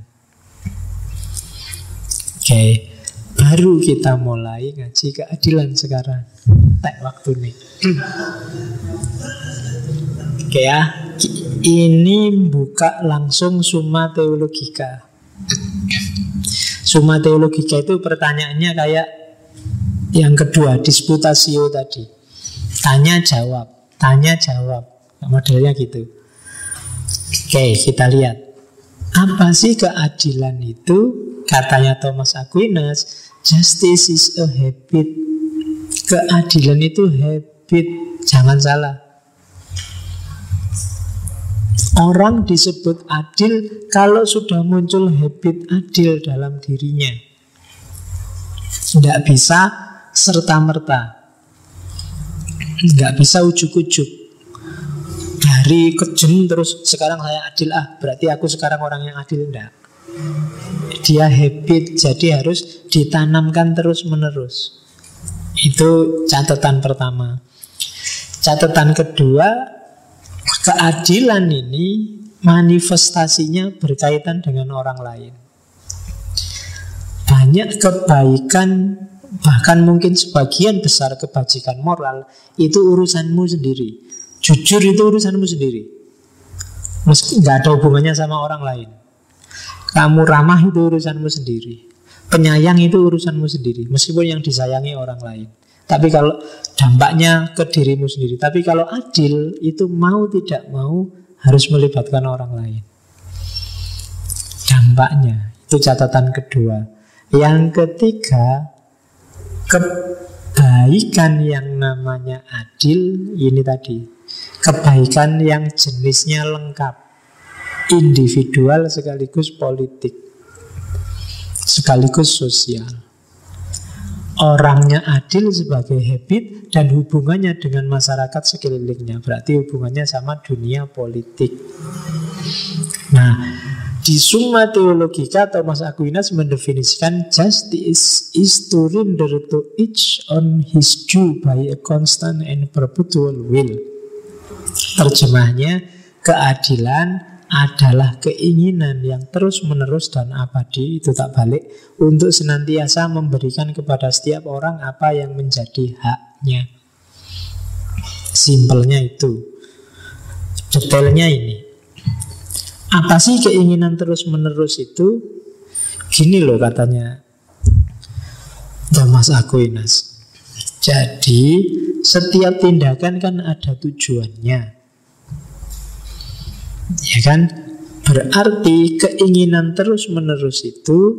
[SPEAKER 1] Oke, baru kita mulai ngaji keadilan sekarang. Tak waktu nih. Oke ya, ini buka langsung Summa Theologica. Summa Theologica itu pertanyaannya kayak yang kedua, disputatio tadi. Tanya jawab, tanya jawab. Modelnya gitu. Oke, kita lihat. Apa sih keadilan itu? Katanya Thomas Aquinas, justice is a habit. Keadilan itu habit, jangan salah. Orang disebut adil kalau sudah muncul habit adil dalam dirinya. Tidak bisa serta-merta, tidak bisa ujuk-ujuk. Dari kejem terus sekarang saya adil, berarti aku sekarang orang yang adil. Enggak. Dia habit, jadi harus ditanamkan terus menerus. Itu catatan pertama. Catatan kedua, keadilan ini manifestasinya berkaitan dengan orang lain. Banyak kebaikan, bahkan mungkin sebagian besar kebajikan moral itu urusanmu sendiri. Jujur itu urusanmu sendiri, meski nggak ada hubungannya sama orang lain. Kamu ramah itu urusanmu sendiri, penyayang itu urusanmu sendiri, meskipun yang disayangi orang lain. Tapi kalau dampaknya ke dirimu sendiri. Tapi kalau adil itu mau tidak mau harus melibatkan orang lain. Dampaknya itu catatan kedua. Yang ketiga, kebaikan yang namanya adil ini tadi. Kebaikan yang jenisnya lengkap, individual sekaligus politik, sekaligus sosial. orangnya adil sebagai habit dan hubungannya dengan masyarakat sekelilingnya. Berarti hubungannya sama dunia politik. Nah, di Summa Theologica Thomas Aquinas mendefinisikan justice is to render to each on his due by a constant and perpetual will. Terjemahnya, keadilan adalah keinginan yang terus-menerus dan abadi, itu tak balik, untuk senantiasa memberikan kepada setiap orang apa yang menjadi haknya. Simpelnya itu. Detailnya ini. Apa sih keinginan terus-menerus itu? Gini loh katanya Thomas Aquinas. Jadi setiap tindakan kan ada tujuannya, ya kan? Berarti keinginan terus-menerus itu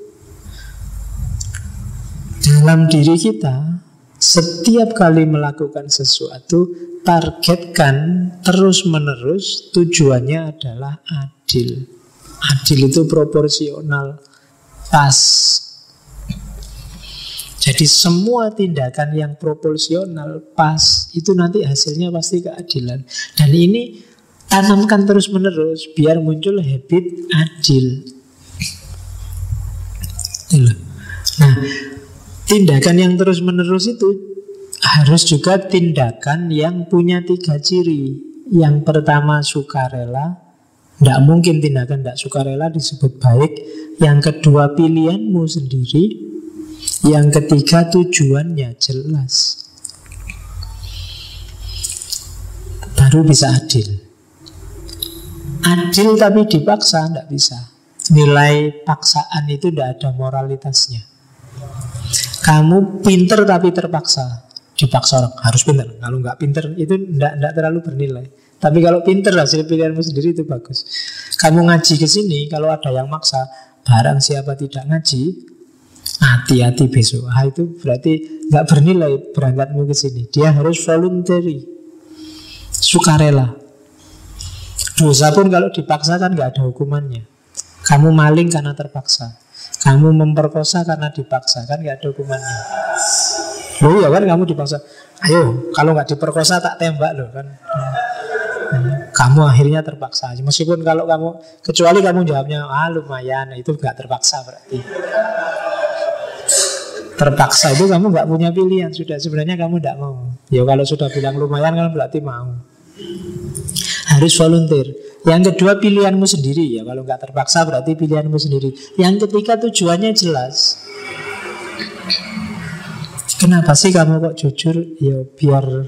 [SPEAKER 1] dalam diri kita. Setiap kali melakukan sesuatu, targetkan terus-menerus, tujuannya adalah adil. Adil itu proporsional, pas. Jadi semua tindakan yang proporsional, pas, itu nanti hasilnya pasti keadilan. Dan ini tanamkan terus-menerus biar muncul habit adil. Nah, tindakan yang terus-menerus itu harus juga tindakan yang punya 3 ciri. Yang pertama sukarela. Tidak mungkin tindakan tidak sukarela disebut baik. Yang kedua pilihanmu sendiri. Yang ketiga tujuannya jelas. Baru bisa adil. Adil tapi dipaksa tidak bisa. Nilai paksaan itu tidak ada moralitasnya. Kamu pinter tapi terpaksa, dipaksa orang harus pinter. Kalau nggak pinter itu tidak terlalu bernilai. Tapi kalau pinter hasil pilihanmu sendiri itu bagus. Kamu ngaji ke sini, kalau ada yang maksa, barang siapa tidak ngaji, hati-hati besok. Itu berarti nggak bernilai berangkatmu ke sini. Dia harus voluntary, sukarela. Dosa pun kalau dipaksa kan nggak ada hukumannya. Kamu maling karena terpaksa, kamu memperkosa karena dipaksa, kan gak ada hukumannya. Loh ya kan, kamu dipaksa, ayo kalau gak diperkosa tak tembak loh kan. Kamu akhirnya terpaksa. Meskipun kalau kamu, kecuali kamu jawabnya lumayan, itu gak terpaksa berarti. Terpaksa itu kamu gak punya pilihan. Sudah, sebenarnya kamu gak mau. Ya kalau sudah bilang lumayan kan berarti mau. Harus volunteer. Yang kedua pilihanmu sendiri, ya kalau nggak terpaksa berarti pilihanmu sendiri. Yang ketiga tujuannya jelas. Kenapa sih kamu kok jujur? Ya biar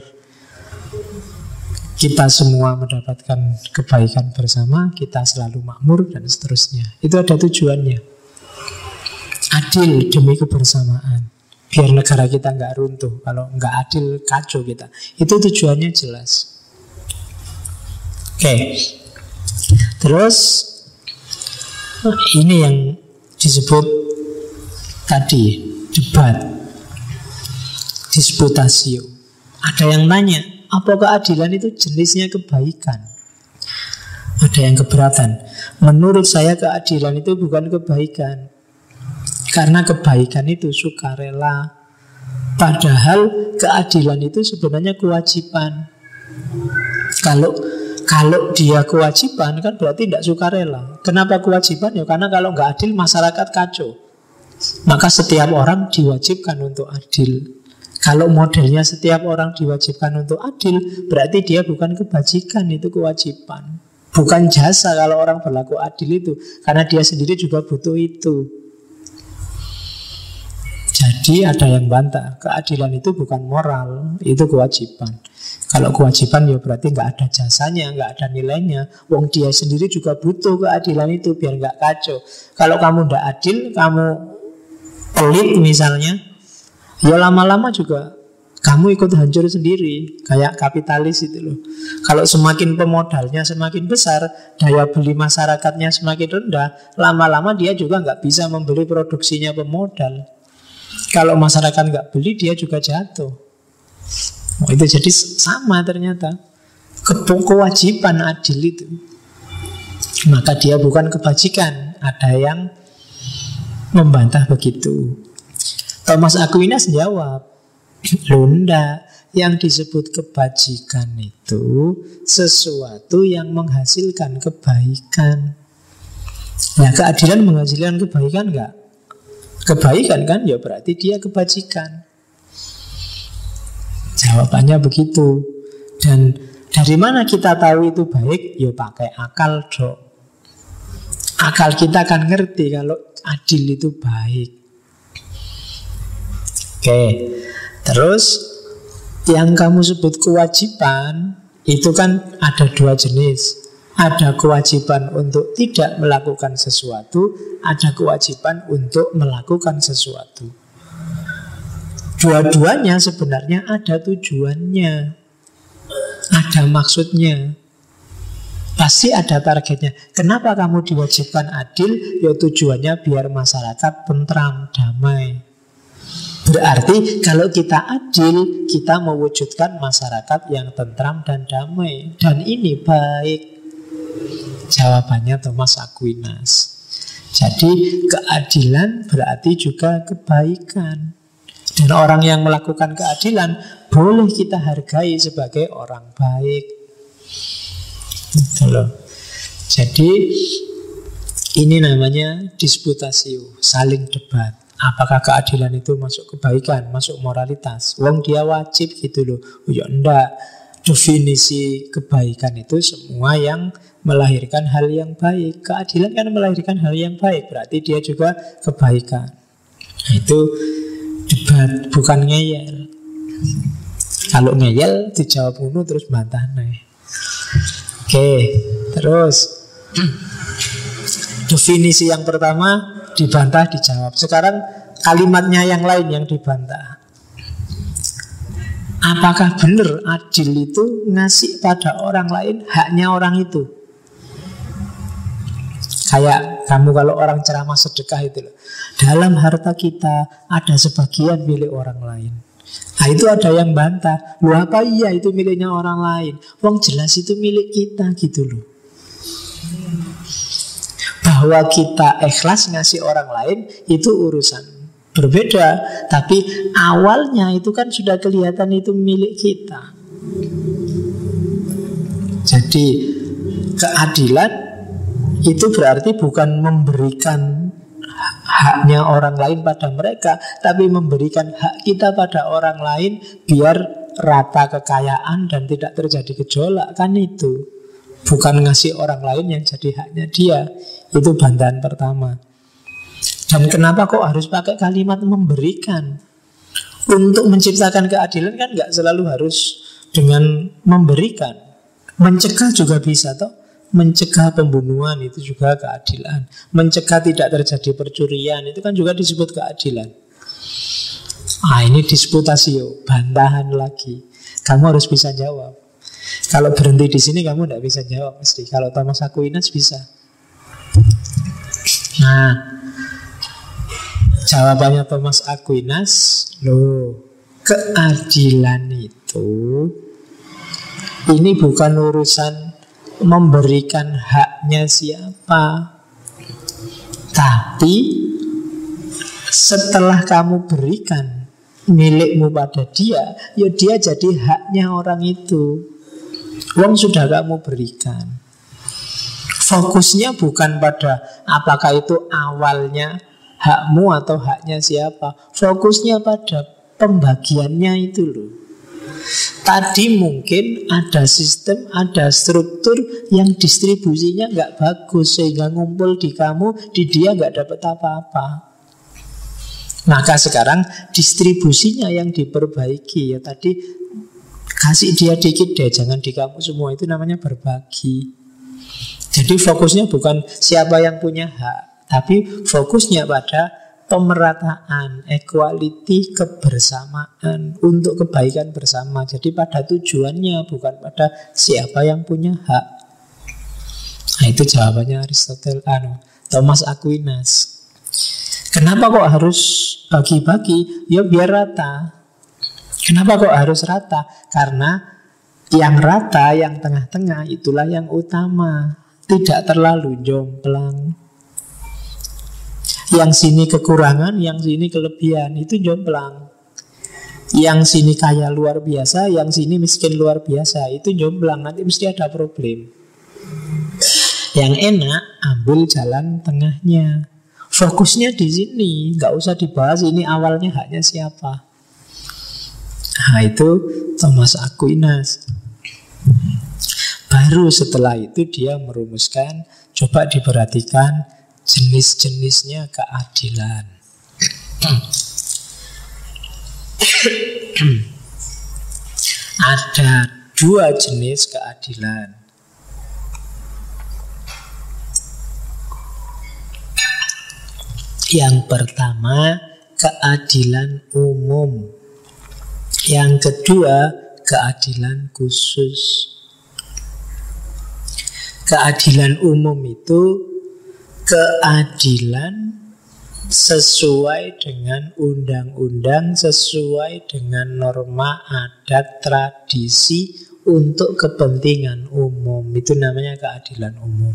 [SPEAKER 1] kita semua mendapatkan kebaikan bersama, kita selalu makmur dan seterusnya. Itu ada tujuannya. Adil demi kebersamaan. Biar negara kita nggak runtuh. Kalau nggak adil kacau kita. Itu tujuannya jelas. Oke. Terus ini yang disebut tadi debat, disputasio. Ada yang tanya, apa keadilan itu jenisnya kebaikan? Ada yang keberatan. Menurut saya keadilan itu bukan kebaikan, karena kebaikan itu sukarela. Padahal keadilan itu sebenarnya kewajiban. Kalau dia kewajiban kan berarti tidak sukarela. Kenapa kewajiban? Ya karena kalau nggak adil masyarakat kacau. Maka setiap orang diwajibkan untuk adil. Kalau modelnya setiap orang diwajibkan untuk adil, berarti dia bukan kebajikan, itu kewajiban. Bukan jasa kalau orang berlaku adil itu, karena dia sendiri juga butuh itu. Jadi ada yang bantah, keadilan itu bukan moral, itu kewajiban. Kalau kewajiban ya berarti nggak ada jasanya, nggak ada nilainya. Wong dia sendiri juga butuh keadilan itu biar nggak kacau. Kalau kamu nggak adil, kamu pelit misalnya, ya lama-lama juga kamu ikut hancur sendiri. Kayak kapitalis itu loh. Kalau semakin pemodalnya semakin besar, daya beli masyarakatnya semakin rendah, lama-lama dia juga nggak bisa membeli produksinya pemodal. Kalau masyarakat nggak beli, dia juga jatuh. Itu jadi sama ternyata. Kewajiban adil itu. Maka dia bukan kebajikan. Ada yang membantah begitu. Thomas Aquinas jawab, loh enggak, yang disebut kebajikan itu sesuatu yang menghasilkan kebaikan. Nah, keadilan menghasilkan kebaikan enggak? Kebaikan kan, ya berarti dia kebajikan. Jawabannya begitu. Dan dari mana kita tahu itu baik? Ya pakai akal dong. Akal kita kan ngerti kalau adil itu baik. Oke, terus yang kamu sebut kewajiban itu kan ada dua jenis. Ada kewajiban untuk tidak melakukan sesuatu, ada kewajiban untuk melakukan sesuatu. Dua-duanya sebenarnya ada tujuannya, ada maksudnya, pasti ada targetnya. Kenapa kamu diwajibkan adil? Ya tujuannya biar masyarakat tentram, damai. Berarti kalau kita adil, kita mewujudkan masyarakat yang tentram dan damai. Dan ini baik. Jawabannya Thomas Aquinas. Jadi keadilan berarti juga kebaikan. Dan orang yang melakukan keadilan boleh kita hargai sebagai orang baik. Gitu loh. Jadi ini namanya disputasio, saling debat. Apakah keadilan itu masuk kebaikan, masuk moralitas? Wong dia wajib gitu loh. Oh ya enggak. Definisi kebaikan itu semua yang melahirkan hal yang baik. Keadilan kan melahirkan hal yang baik, berarti dia juga kebaikan. Nah, itu debat, bukan ngeyel. Kalau ngeyel dijawab unu terus bantah nih. Oke, terus definisi yang pertama dibantah, dijawab. Sekarang kalimatnya yang lain yang dibantah. Apakah benar adil itu ngasih pada orang lain haknya orang itu? Kayak kamu kalau orang ceramah sedekah itu loh. Dalam harta kita ada sebagian milik orang lain. Nah itu ada yang bantah. Loh apa iya itu miliknya orang lain? Wong jelas itu milik kita gitu loh. Bahwa kita ikhlas ngasih orang lain itu urusan berbeda. Tapi awalnya itu kan sudah kelihatan itu milik kita. Jadi keadilan itu berarti bukan memberikan haknya orang lain pada mereka, tapi memberikan hak kita pada orang lain biar rata kekayaan dan tidak terjadi gejolak. Kan itu bukan ngasih orang lain yang jadi haknya dia. Itu bantahan pertama. Dan kenapa kok harus pakai kalimat memberikan? Untuk menciptakan keadilan kan gak selalu harus dengan memberikan. Mencegah juga bisa toh. Mencegah pembunuhan itu juga keadilan. Mencegah tidak terjadi percurian itu kan juga disebut keadilan. Ini disputasio, bantahan lagi. Kamu harus bisa jawab. Kalau berhenti di sini kamu tidak bisa jawab mesti. Kalau Thomas Aquinas bisa. Nah, jawabannya Thomas Aquinas, loh, keadilan itu ini bukan urusan memberikan haknya siapa, tapi setelah kamu berikan milikmu pada dia, ya dia jadi haknya orang itu. Uang sudah kamu berikan. Fokusnya bukan pada apakah itu awalnya hakmu atau haknya siapa. Fokusnya pada pembagiannya itu loh. Tadi mungkin ada sistem, ada struktur yang distribusinya nggak bagus sehingga ngumpul di kamu, di dia nggak dapat apa-apa. Maka sekarang distribusinya yang diperbaiki. Ya tadi kasih dia dikit deh, jangan di kamu semua. Itu namanya berbagi. Jadi fokusnya bukan siapa yang punya hak, tapi fokusnya pada pemerataan, equality, kebersamaan untuk kebaikan bersama. Jadi pada tujuannya, bukan pada siapa yang punya hak. Nah itu jawabannya Thomas Aquinas. Kenapa kok harus bagi-bagi? Ya biar rata. Kenapa kok harus rata? Karena yang rata, yang tengah-tengah itulah yang utama. Tidak terlalu jomplang. Yang sini kekurangan, yang sini kelebihan, itu jomplang. Yang sini kaya luar biasa, yang sini miskin luar biasa, itu jomplang. Nanti mesti ada problem. Yang enak, ambil jalan tengahnya. Fokusnya di sini, nggak usah dibahas ini awalnya haknya siapa. Nah itu Thomas Aquinas. Baru setelah itu dia merumuskan, coba diperhatikan jenis-jenisnya keadilan. Ada 2 jenis keadilan. Yang pertama, keadilan umum. Yang kedua, keadilan khusus. Keadilan umum itu keadilan sesuai dengan undang-undang, sesuai dengan norma adat tradisi untuk kepentingan umum. Itu namanya keadilan umum.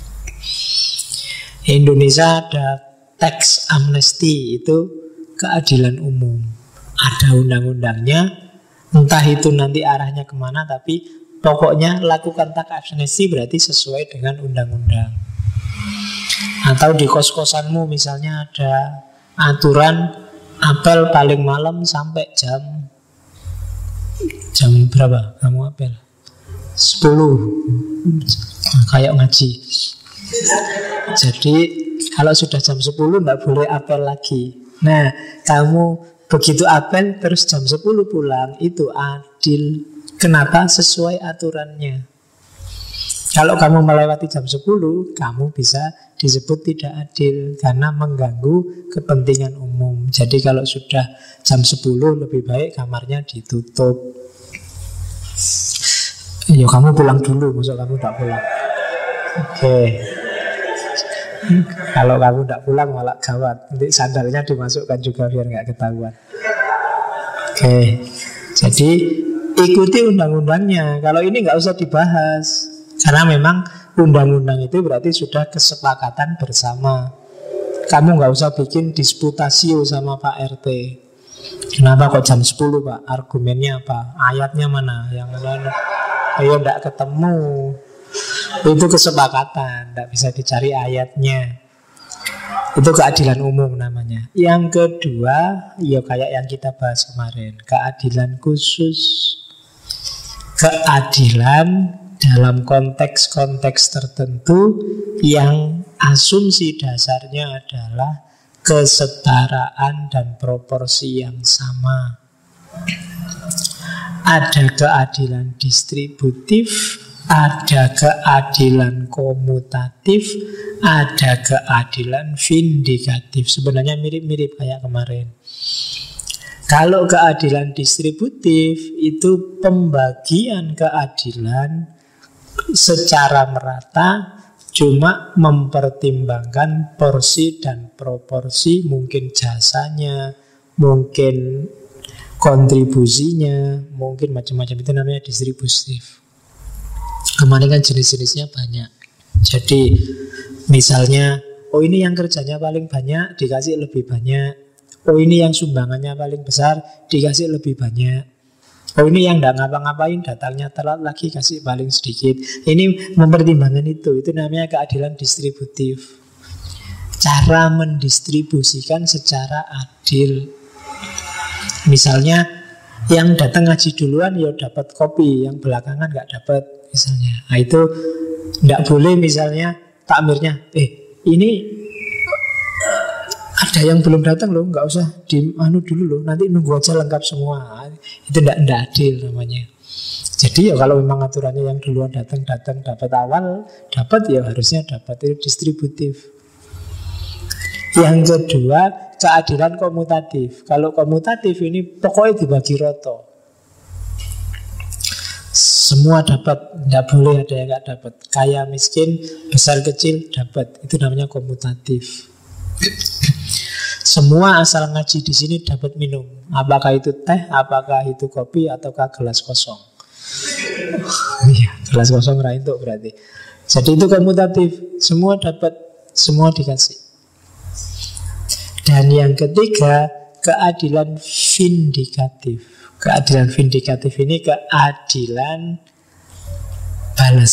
[SPEAKER 1] Indonesia ada tax amnesty, itu keadilan umum. Ada undang-undangnya, entah itu nanti arahnya kemana, tapi pokoknya lakukan tax amnesty berarti sesuai dengan undang-undang. Atau di kos-kosanmu misalnya ada aturan apel paling malam sampai jam berapa kamu apel? 10. Kayak ngaji. Jadi kalau sudah jam 10 nggak boleh apel lagi. Nah, kamu begitu apel terus jam 10 pulang, itu adil. Kenapa? Sesuai aturannya. Kalau kamu melewati jam 10, kamu bisa disebut tidak adil karena mengganggu kepentingan umum. Jadi kalau sudah jam 10 lebih baik kamarnya ditutup. Ya kamu pulang dulu, maksud kamu tidak pulang. Oke. Kalau kamu tidak pulang malah gawat. Nanti sandalnya dimasukkan juga biar nggak ketahuan. Oke. Jadi ikuti undang-undangnya. Kalau ini nggak usah dibahas. Karena memang undang-undang itu berarti sudah kesepakatan bersama. Kamu nggak usah bikin disputasio sama Pak RT. Kenapa kok jam 10 Pak? Argumennya apa? Ayatnya mana? Yang mana? Ayo nggak ketemu. Itu kesepakatan, nggak bisa dicari ayatnya. Itu keadilan umum namanya. Yang kedua, ya kayak yang kita bahas kemarin, keadilan khusus. Keadilan dalam konteks-konteks tertentu yang asumsi dasarnya adalah kesetaraan dan proporsi yang sama. Ada keadilan distributif, ada keadilan komutatif, ada keadilan vindikatif. Sebenarnya mirip-mirip kayak kemarin. Kalau keadilan distributif itu pembagian keadilan secara merata, cuma mempertimbangkan porsi dan proporsi, mungkin jasanya, mungkin kontribusinya, mungkin macam-macam. Itu namanya distributif. Kemarin kan jenis-jenisnya banyak. Jadi misalnya, oh ini yang kerjanya paling banyak dikasih lebih banyak. Oh ini yang sumbangannya paling besar dikasih lebih banyak. Oh ini yang tidak ngapa-ngapain datangnya telat lagi kasih paling sedikit. Ini mempertimbangkan itu namanya keadilan distributif. Cara mendistribusikan secara adil. Misalnya yang datang ngaji duluan ya dapat kopi, yang belakangan nggak dapat misalnya. Nah itu tidak boleh misalnya takmirnya, ini ada yang belum datang loh, nggak usah dulu loh, nanti nunggu aja lengkap semua. Itu tidak adil namanya. Jadi ya kalau memang aturannya yang duluan datang dapat awal, dapat ya harusnya dapat. Itu distributif. Yang kedua, keadilan komutatif. Kalau komutatif ini pokoknya dibagi roto. Semua dapat, tidak boleh ada yang nggak dapat. Kaya miskin, besar kecil dapat. Itu namanya komutatif. Semua asal ngaji di sini dapat minum. Apakah itu teh, apakah itu kopi, ataukah gelas kosong. Iya, gelas kosong raintuk berarti. Jadi itu komutatif. Semua dapat, semua dikasih. Dan yang ketiga, keadilan vindikatif. Keadilan vindikatif ini keadilan balas.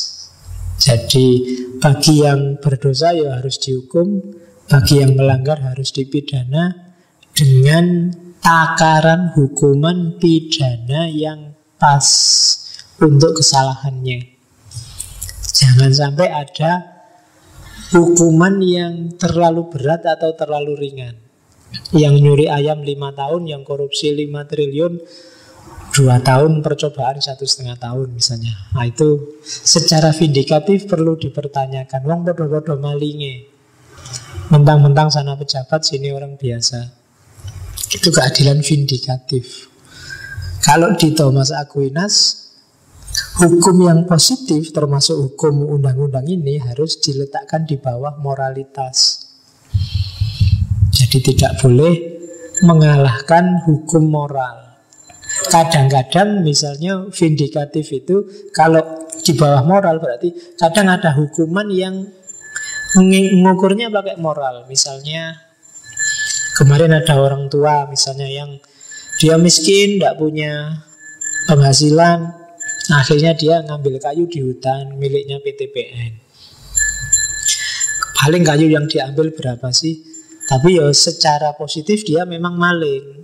[SPEAKER 1] Jadi bagi yang berdosa ya harus dihukum, bagi yang melanggar harus dipidana dengan takaran hukuman pidana yang pas untuk kesalahannya. Jangan sampai ada hukuman yang terlalu berat atau terlalu ringan. Yang nyuri ayam 5 tahun, yang korupsi 5 triliun 2 tahun, percobaan 1,5 tahun misalnya. Nah itu secara vindikatif perlu dipertanyakan. Wong podo-podo malinge, mentang-mentang sana pejabat, sini orang biasa. Itu keadilan vindikatif. Kalau di Thomas Aquinas, hukum yang positif termasuk hukum undang-undang ini harus diletakkan di bawah moralitas. Jadi tidak boleh mengalahkan hukum moral. Kadang-kadang misalnya vindikatif itu kalau di bawah moral berarti kadang ada hukuman yang mengukurnya pakai moral. Misalnya kemarin ada orang tua misalnya yang dia miskin, tidak punya penghasilan, akhirnya dia ngambil kayu di hutan miliknya PTPN. Paling kayu yang diambil berapa sih? Tapi ya secara positif dia memang maling,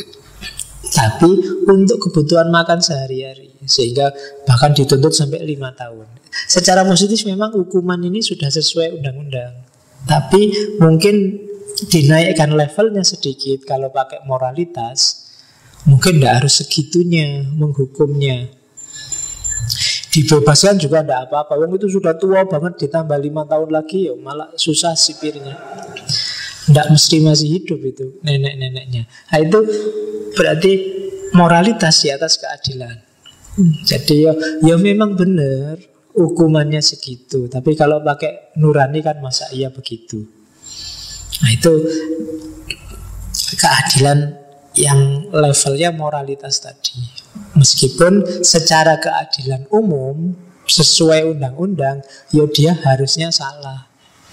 [SPEAKER 1] tapi untuk kebutuhan makan sehari-hari, sehingga bahkan dituntut sampai 5 tahun. Secara positif memang hukuman ini sudah sesuai undang-undang, tapi mungkin dinaikkan levelnya sedikit. Kalau pakai moralitas mungkin tidak harus segitunya menghukumnya. Dibebaskan juga tidak apa-apa. Wong itu sudah tua banget, ditambah 5 tahun lagi ya malah susah sipirnya. Tidak mesti masih hidup itu nenek-neneknya. Nah itu berarti moralitas di atas keadilan. Jadi ya memang benar hukumannya segitu. Tapi kalau pakai nurani kan masa iya begitu. Nah itu keadilan yang levelnya moralitas tadi. Meskipun secara keadilan umum sesuai undang-undang, ya dia harusnya salah.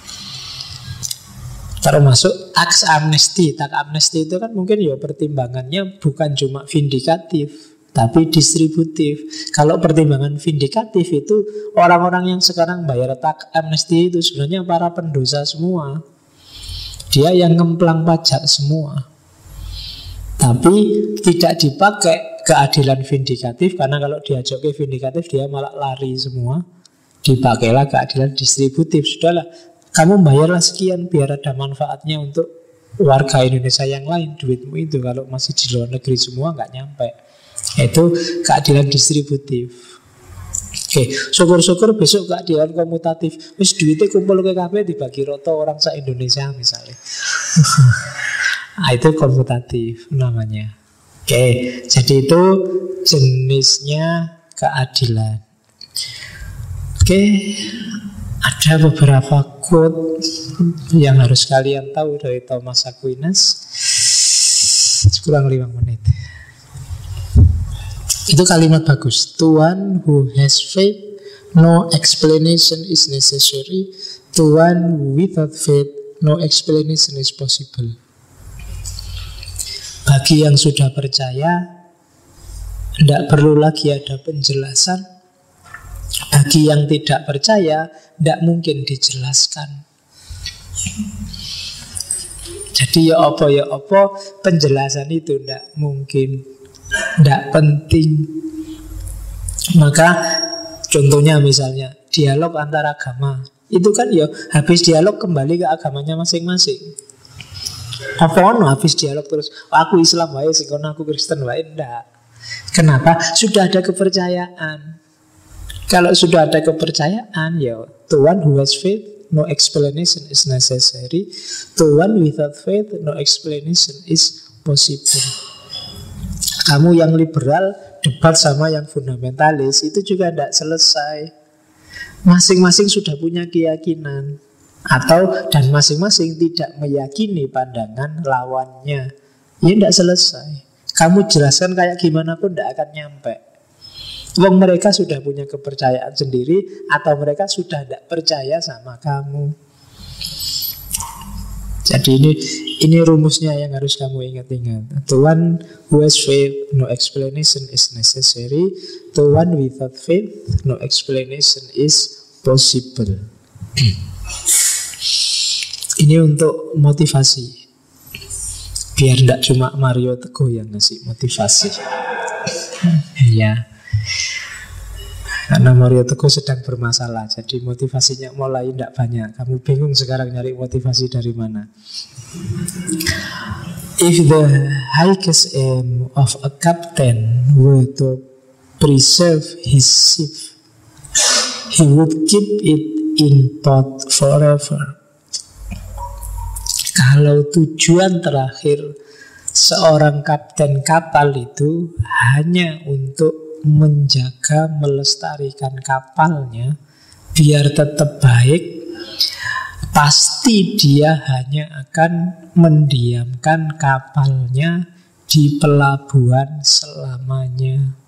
[SPEAKER 1] Termasuk tax amnesty. Tax amnesty itu kan mungkin ya pertimbangannya bukan cuma vindikatif, tapi distributif. Kalau pertimbangan vindikatif itu orang-orang yang sekarang bayar tax amnesty itu sebenarnya para pendosa semua. Dia yang ngemplang pajak semua. Tapi tidak dipakai keadilan vindikatif, karena kalau diajak ke vindikatif dia malah lari semua. Dipakailah keadilan distributif. Sudahlah, kamu bayarlah sekian biar ada manfaatnya untuk warga Indonesia yang lain. Duitmu itu kalau masih di luar negeri semua nggak nyampe. Itu keadilan distributif. Oke, syukur-syukur besok keadilan komutatif. Wis duitnya kumpul ke KB dibagi roto orang se-Indonesia misalnya. Nah, itu komutatif namanya. Oke, jadi itu jenisnya keadilan. Oke, ada beberapa quote yang harus kalian tahu dari Thomas Aquinas. Kurang 5 menit. Itu kalimat bagus. To one who has faith, no explanation is necessary. To one without faith, no explanation is possible. Bagi yang sudah percaya, tidak perlu lagi ada penjelasan. Bagi yang tidak percaya, tidak mungkin dijelaskan. Jadi ya apa penjelasan itu tidak mungkin, tidak penting. Maka contohnya misalnya dialog antar agama, itu kan ya habis dialog kembali ke agamanya masing-masing. Apa ono habis dialog terus aku Islam wae sing kono aku Kristen wae, ndak. Kenapa? Sudah ada kepercayaan. Kalau sudah ada kepercayaan, ya to one who has faith, no explanation is necessary. To one without faith, no explanation is possible. Kamu yang liberal debat sama yang fundamentalis, itu juga tidak selesai. Masing-masing sudah punya keyakinan, dan masing-masing tidak meyakini pandangan lawannya. Ya tidak selesai. Kamu jelaskan kayak gimana pun tidak akan nyampe. Wong mereka sudah punya kepercayaan sendiri, atau mereka sudah tidak percaya sama kamu. Jadi ini rumusnya yang harus kamu ingat-ingat. The one who has faith, no explanation is necessary. The one without faith, no explanation is possible. Ini untuk motivasi. Biar tidak cuma Mario Teguh yang ngasih motivasi. Ya. Karena Mario Teguh sedang bermasalah, jadi motivasinya mulai tidak banyak. Kamu bingung sekarang nyari motivasi dari mana. If the highest aim of a captain were to preserve his ship, he would keep it in port forever. Kalau tujuan terakhir seorang kapten kapal itu hanya untuk menjaga, melestarikan kapalnya biar tetap baik, pasti dia hanya akan mendiamkan kapalnya di pelabuhan selamanya.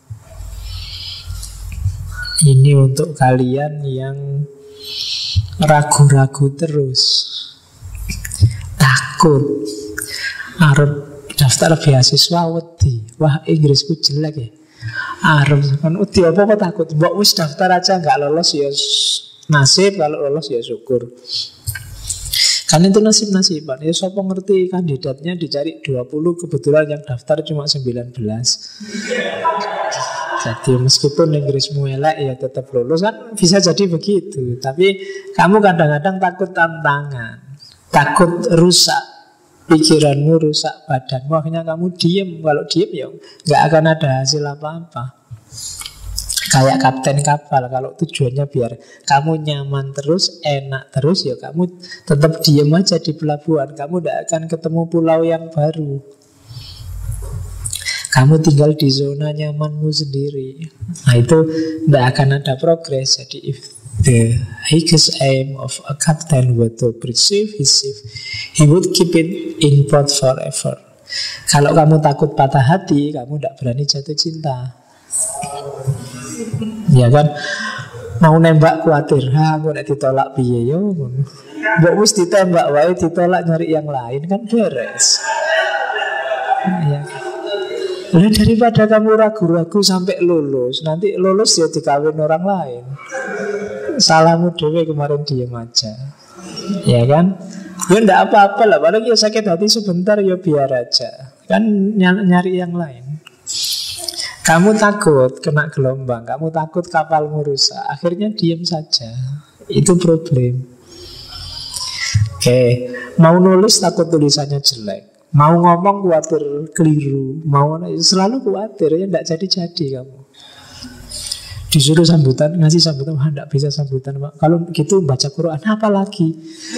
[SPEAKER 1] Ini untuk kalian yang ragu-ragu terus, takut arep daftar beasiswa wedi, wah Inggrisku jelek ya. Arep kan uti apa takut. Mbok wis daftar aja, nggak lolos ya nasib, kalau lolos ya syukur. Kan itu nasib-nasiban. Ya siapa ngerti kandidatnya dicari 20, kebetulan yang daftar cuma 19. Jadi meskipun Inggrismu elek ya tetap lolos, kan bisa jadi begitu. Tapi kamu kadang-kadang takut tantangan, takut rusak pikiranmu, rusak badanmu, akhirnya kamu diem. Kalau diem ya nggak akan ada hasil apa-apa. Kayak kapten kapal, kalau tujuannya biar kamu nyaman terus, enak terus, ya kamu tetap diem aja di pelabuhan. Kamu tidak akan ketemu pulau yang baru. Kamu tinggal di zona nyamanmu sendiri. Nah itu tidak akan ada progres. Jadi if the highest aim of a captain were to preserve his ship, he would keep it in port forever. Kalau kamu takut patah hati, kamu tidak berani jatuh cinta. Ya kan? Mau nembak khawatir, aku nak ditolak piye yo. Mbok wis ditembak wae ditolak, nyari yang lain kan beres. Ya. Lah daripada kamu ragu-ragu sampai lulus, nanti lulus ya dikawin orang lain. Salahmu dewe kemarin diem aja. Ya kan? Ya enggak apa-apa lah, paling ya sakit hati sebentar ya biar aja. Kan nyari yang lain. Kamu takut kena gelombang, kamu takut kapalmu rusak, akhirnya diem saja. Itu problem. Oke, mau nulis takut tulisannya jelek, mau ngomong khawatir keliru, mau selalu khawatir, ya enggak jadi-jadi kamu. Disuruh sambutan, ngasih sambutan, wah enggak bisa sambutan, Pak. Kalau gitu baca Quran apa lagi?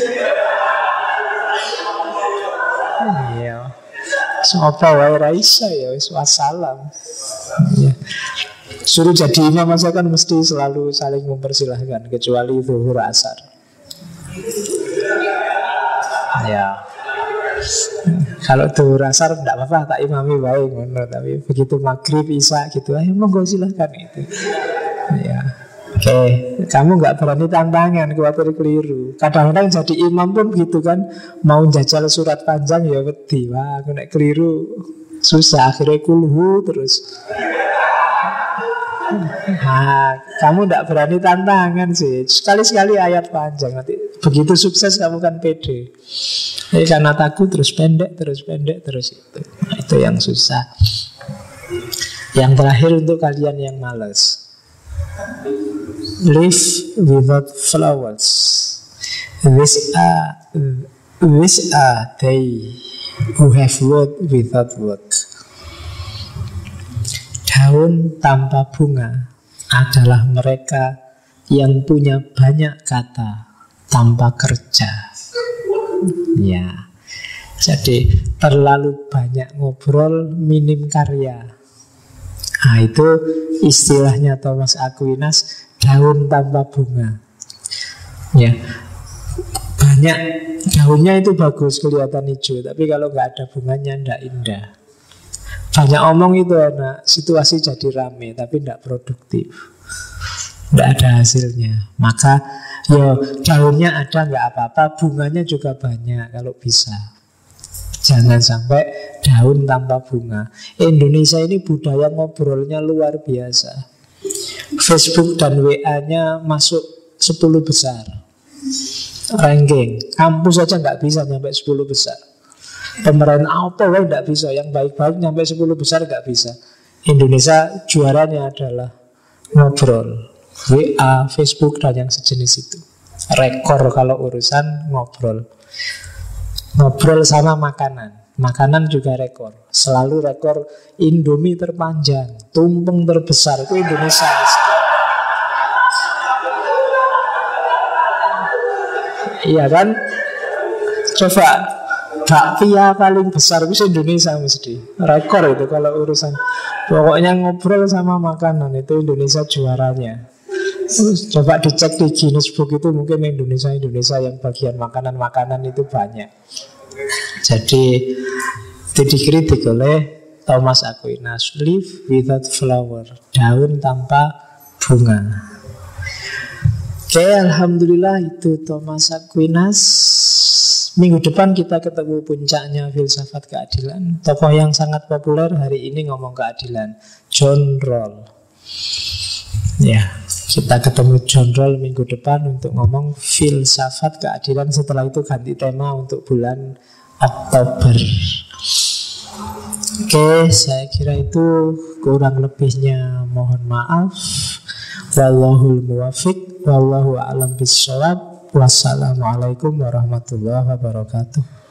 [SPEAKER 1] Iya. Sopo wae Raisa ya wis wassalam. Ya. Suruh jadi imam masa kan mesti selalu saling mempersilahkan, kecuali zuhur asar. Ya. Kalau zuhur asar enggak apa-apa, tak imami wae ngono, tapi begitu maghrib isya gitu, ayo monggo silahkan itu. Ya. Oke, kamu nggak berani tantangan, khawatir keliru. Kadang-kadang jadi imam pun gitu kan, mau jajal surat panjang ya wedi, wah aku nek keliru susah, akhirnya kulhu terus. Nah, kamu nggak berani tantangan sih. Sekali-sekali ayat panjang, nanti begitu sukses kamu kan pede. Jadi karena takut terus pendek terus itu. Nah, itu yang susah. Yang terakhir untuk kalian yang malas. Live without flowers. These are they who have work without work. Daun tanpa bunga adalah mereka yang punya banyak kata tanpa kerja. Ya, jadi terlalu banyak ngobrol, minim karya. Nah itu istilahnya Thomas Aquinas, daun tanpa bunga. Ya, banyak daunnya itu bagus, kelihatan hijau, tapi kalau nggak ada bunganya nggak indah. Banyak omong itu enak, situasi jadi rame, tapi nggak produktif, nggak ada hasilnya. Maka Ya, daunnya ada nggak apa-apa, bunganya juga banyak kalau bisa. Jangan sampai daun tanpa bunga. Indonesia ini budaya ngobrolnya luar biasa. Facebook dan WA-nya masuk 10 besar ranking. Kampus aja nggak bisa nyampe 10 besar. Pemerintah apa lah nggak bisa. Yang baik-baik nyampe 10 besar nggak bisa. Indonesia juaranya adalah ngobrol, WA, Facebook, dan yang sejenis itu. Rekor kalau urusan ngobrol. Ngobrol sama makanan. Makanan juga rekor. Selalu rekor Indomie terpanjang, tumpeng terbesar. Itu Indonesia. Iya kan? Coba bakpia paling besar itu Indonesia mesti. Rekor itu kalau urusan. Pokoknya ngobrol sama makanan itu Indonesia juaranya. Coba dicek di Guinness Book itu mungkin Indonesia yang bagian makanan-makanan itu banyak. Jadi itu dikritik oleh Thomas Aquinas, leaf without flower, daun tanpa bunga. Oke, alhamdulillah itu Thomas Aquinas. Minggu depan kita ketemu puncaknya filsafat keadilan. Tokoh yang sangat populer hari ini ngomong keadilan, John Rawls. Ya, kita ketemu John Rawls minggu depan untuk ngomong filsafat keadilan. Setelah itu ganti tema untuk bulan Oktober. Oke, saya kira itu, kurang lebihnya mohon maaf. Wallahul muwafiq, wallahu a'lam bishawab. Wassalamualaikum warahmatullahi wabarakatuh.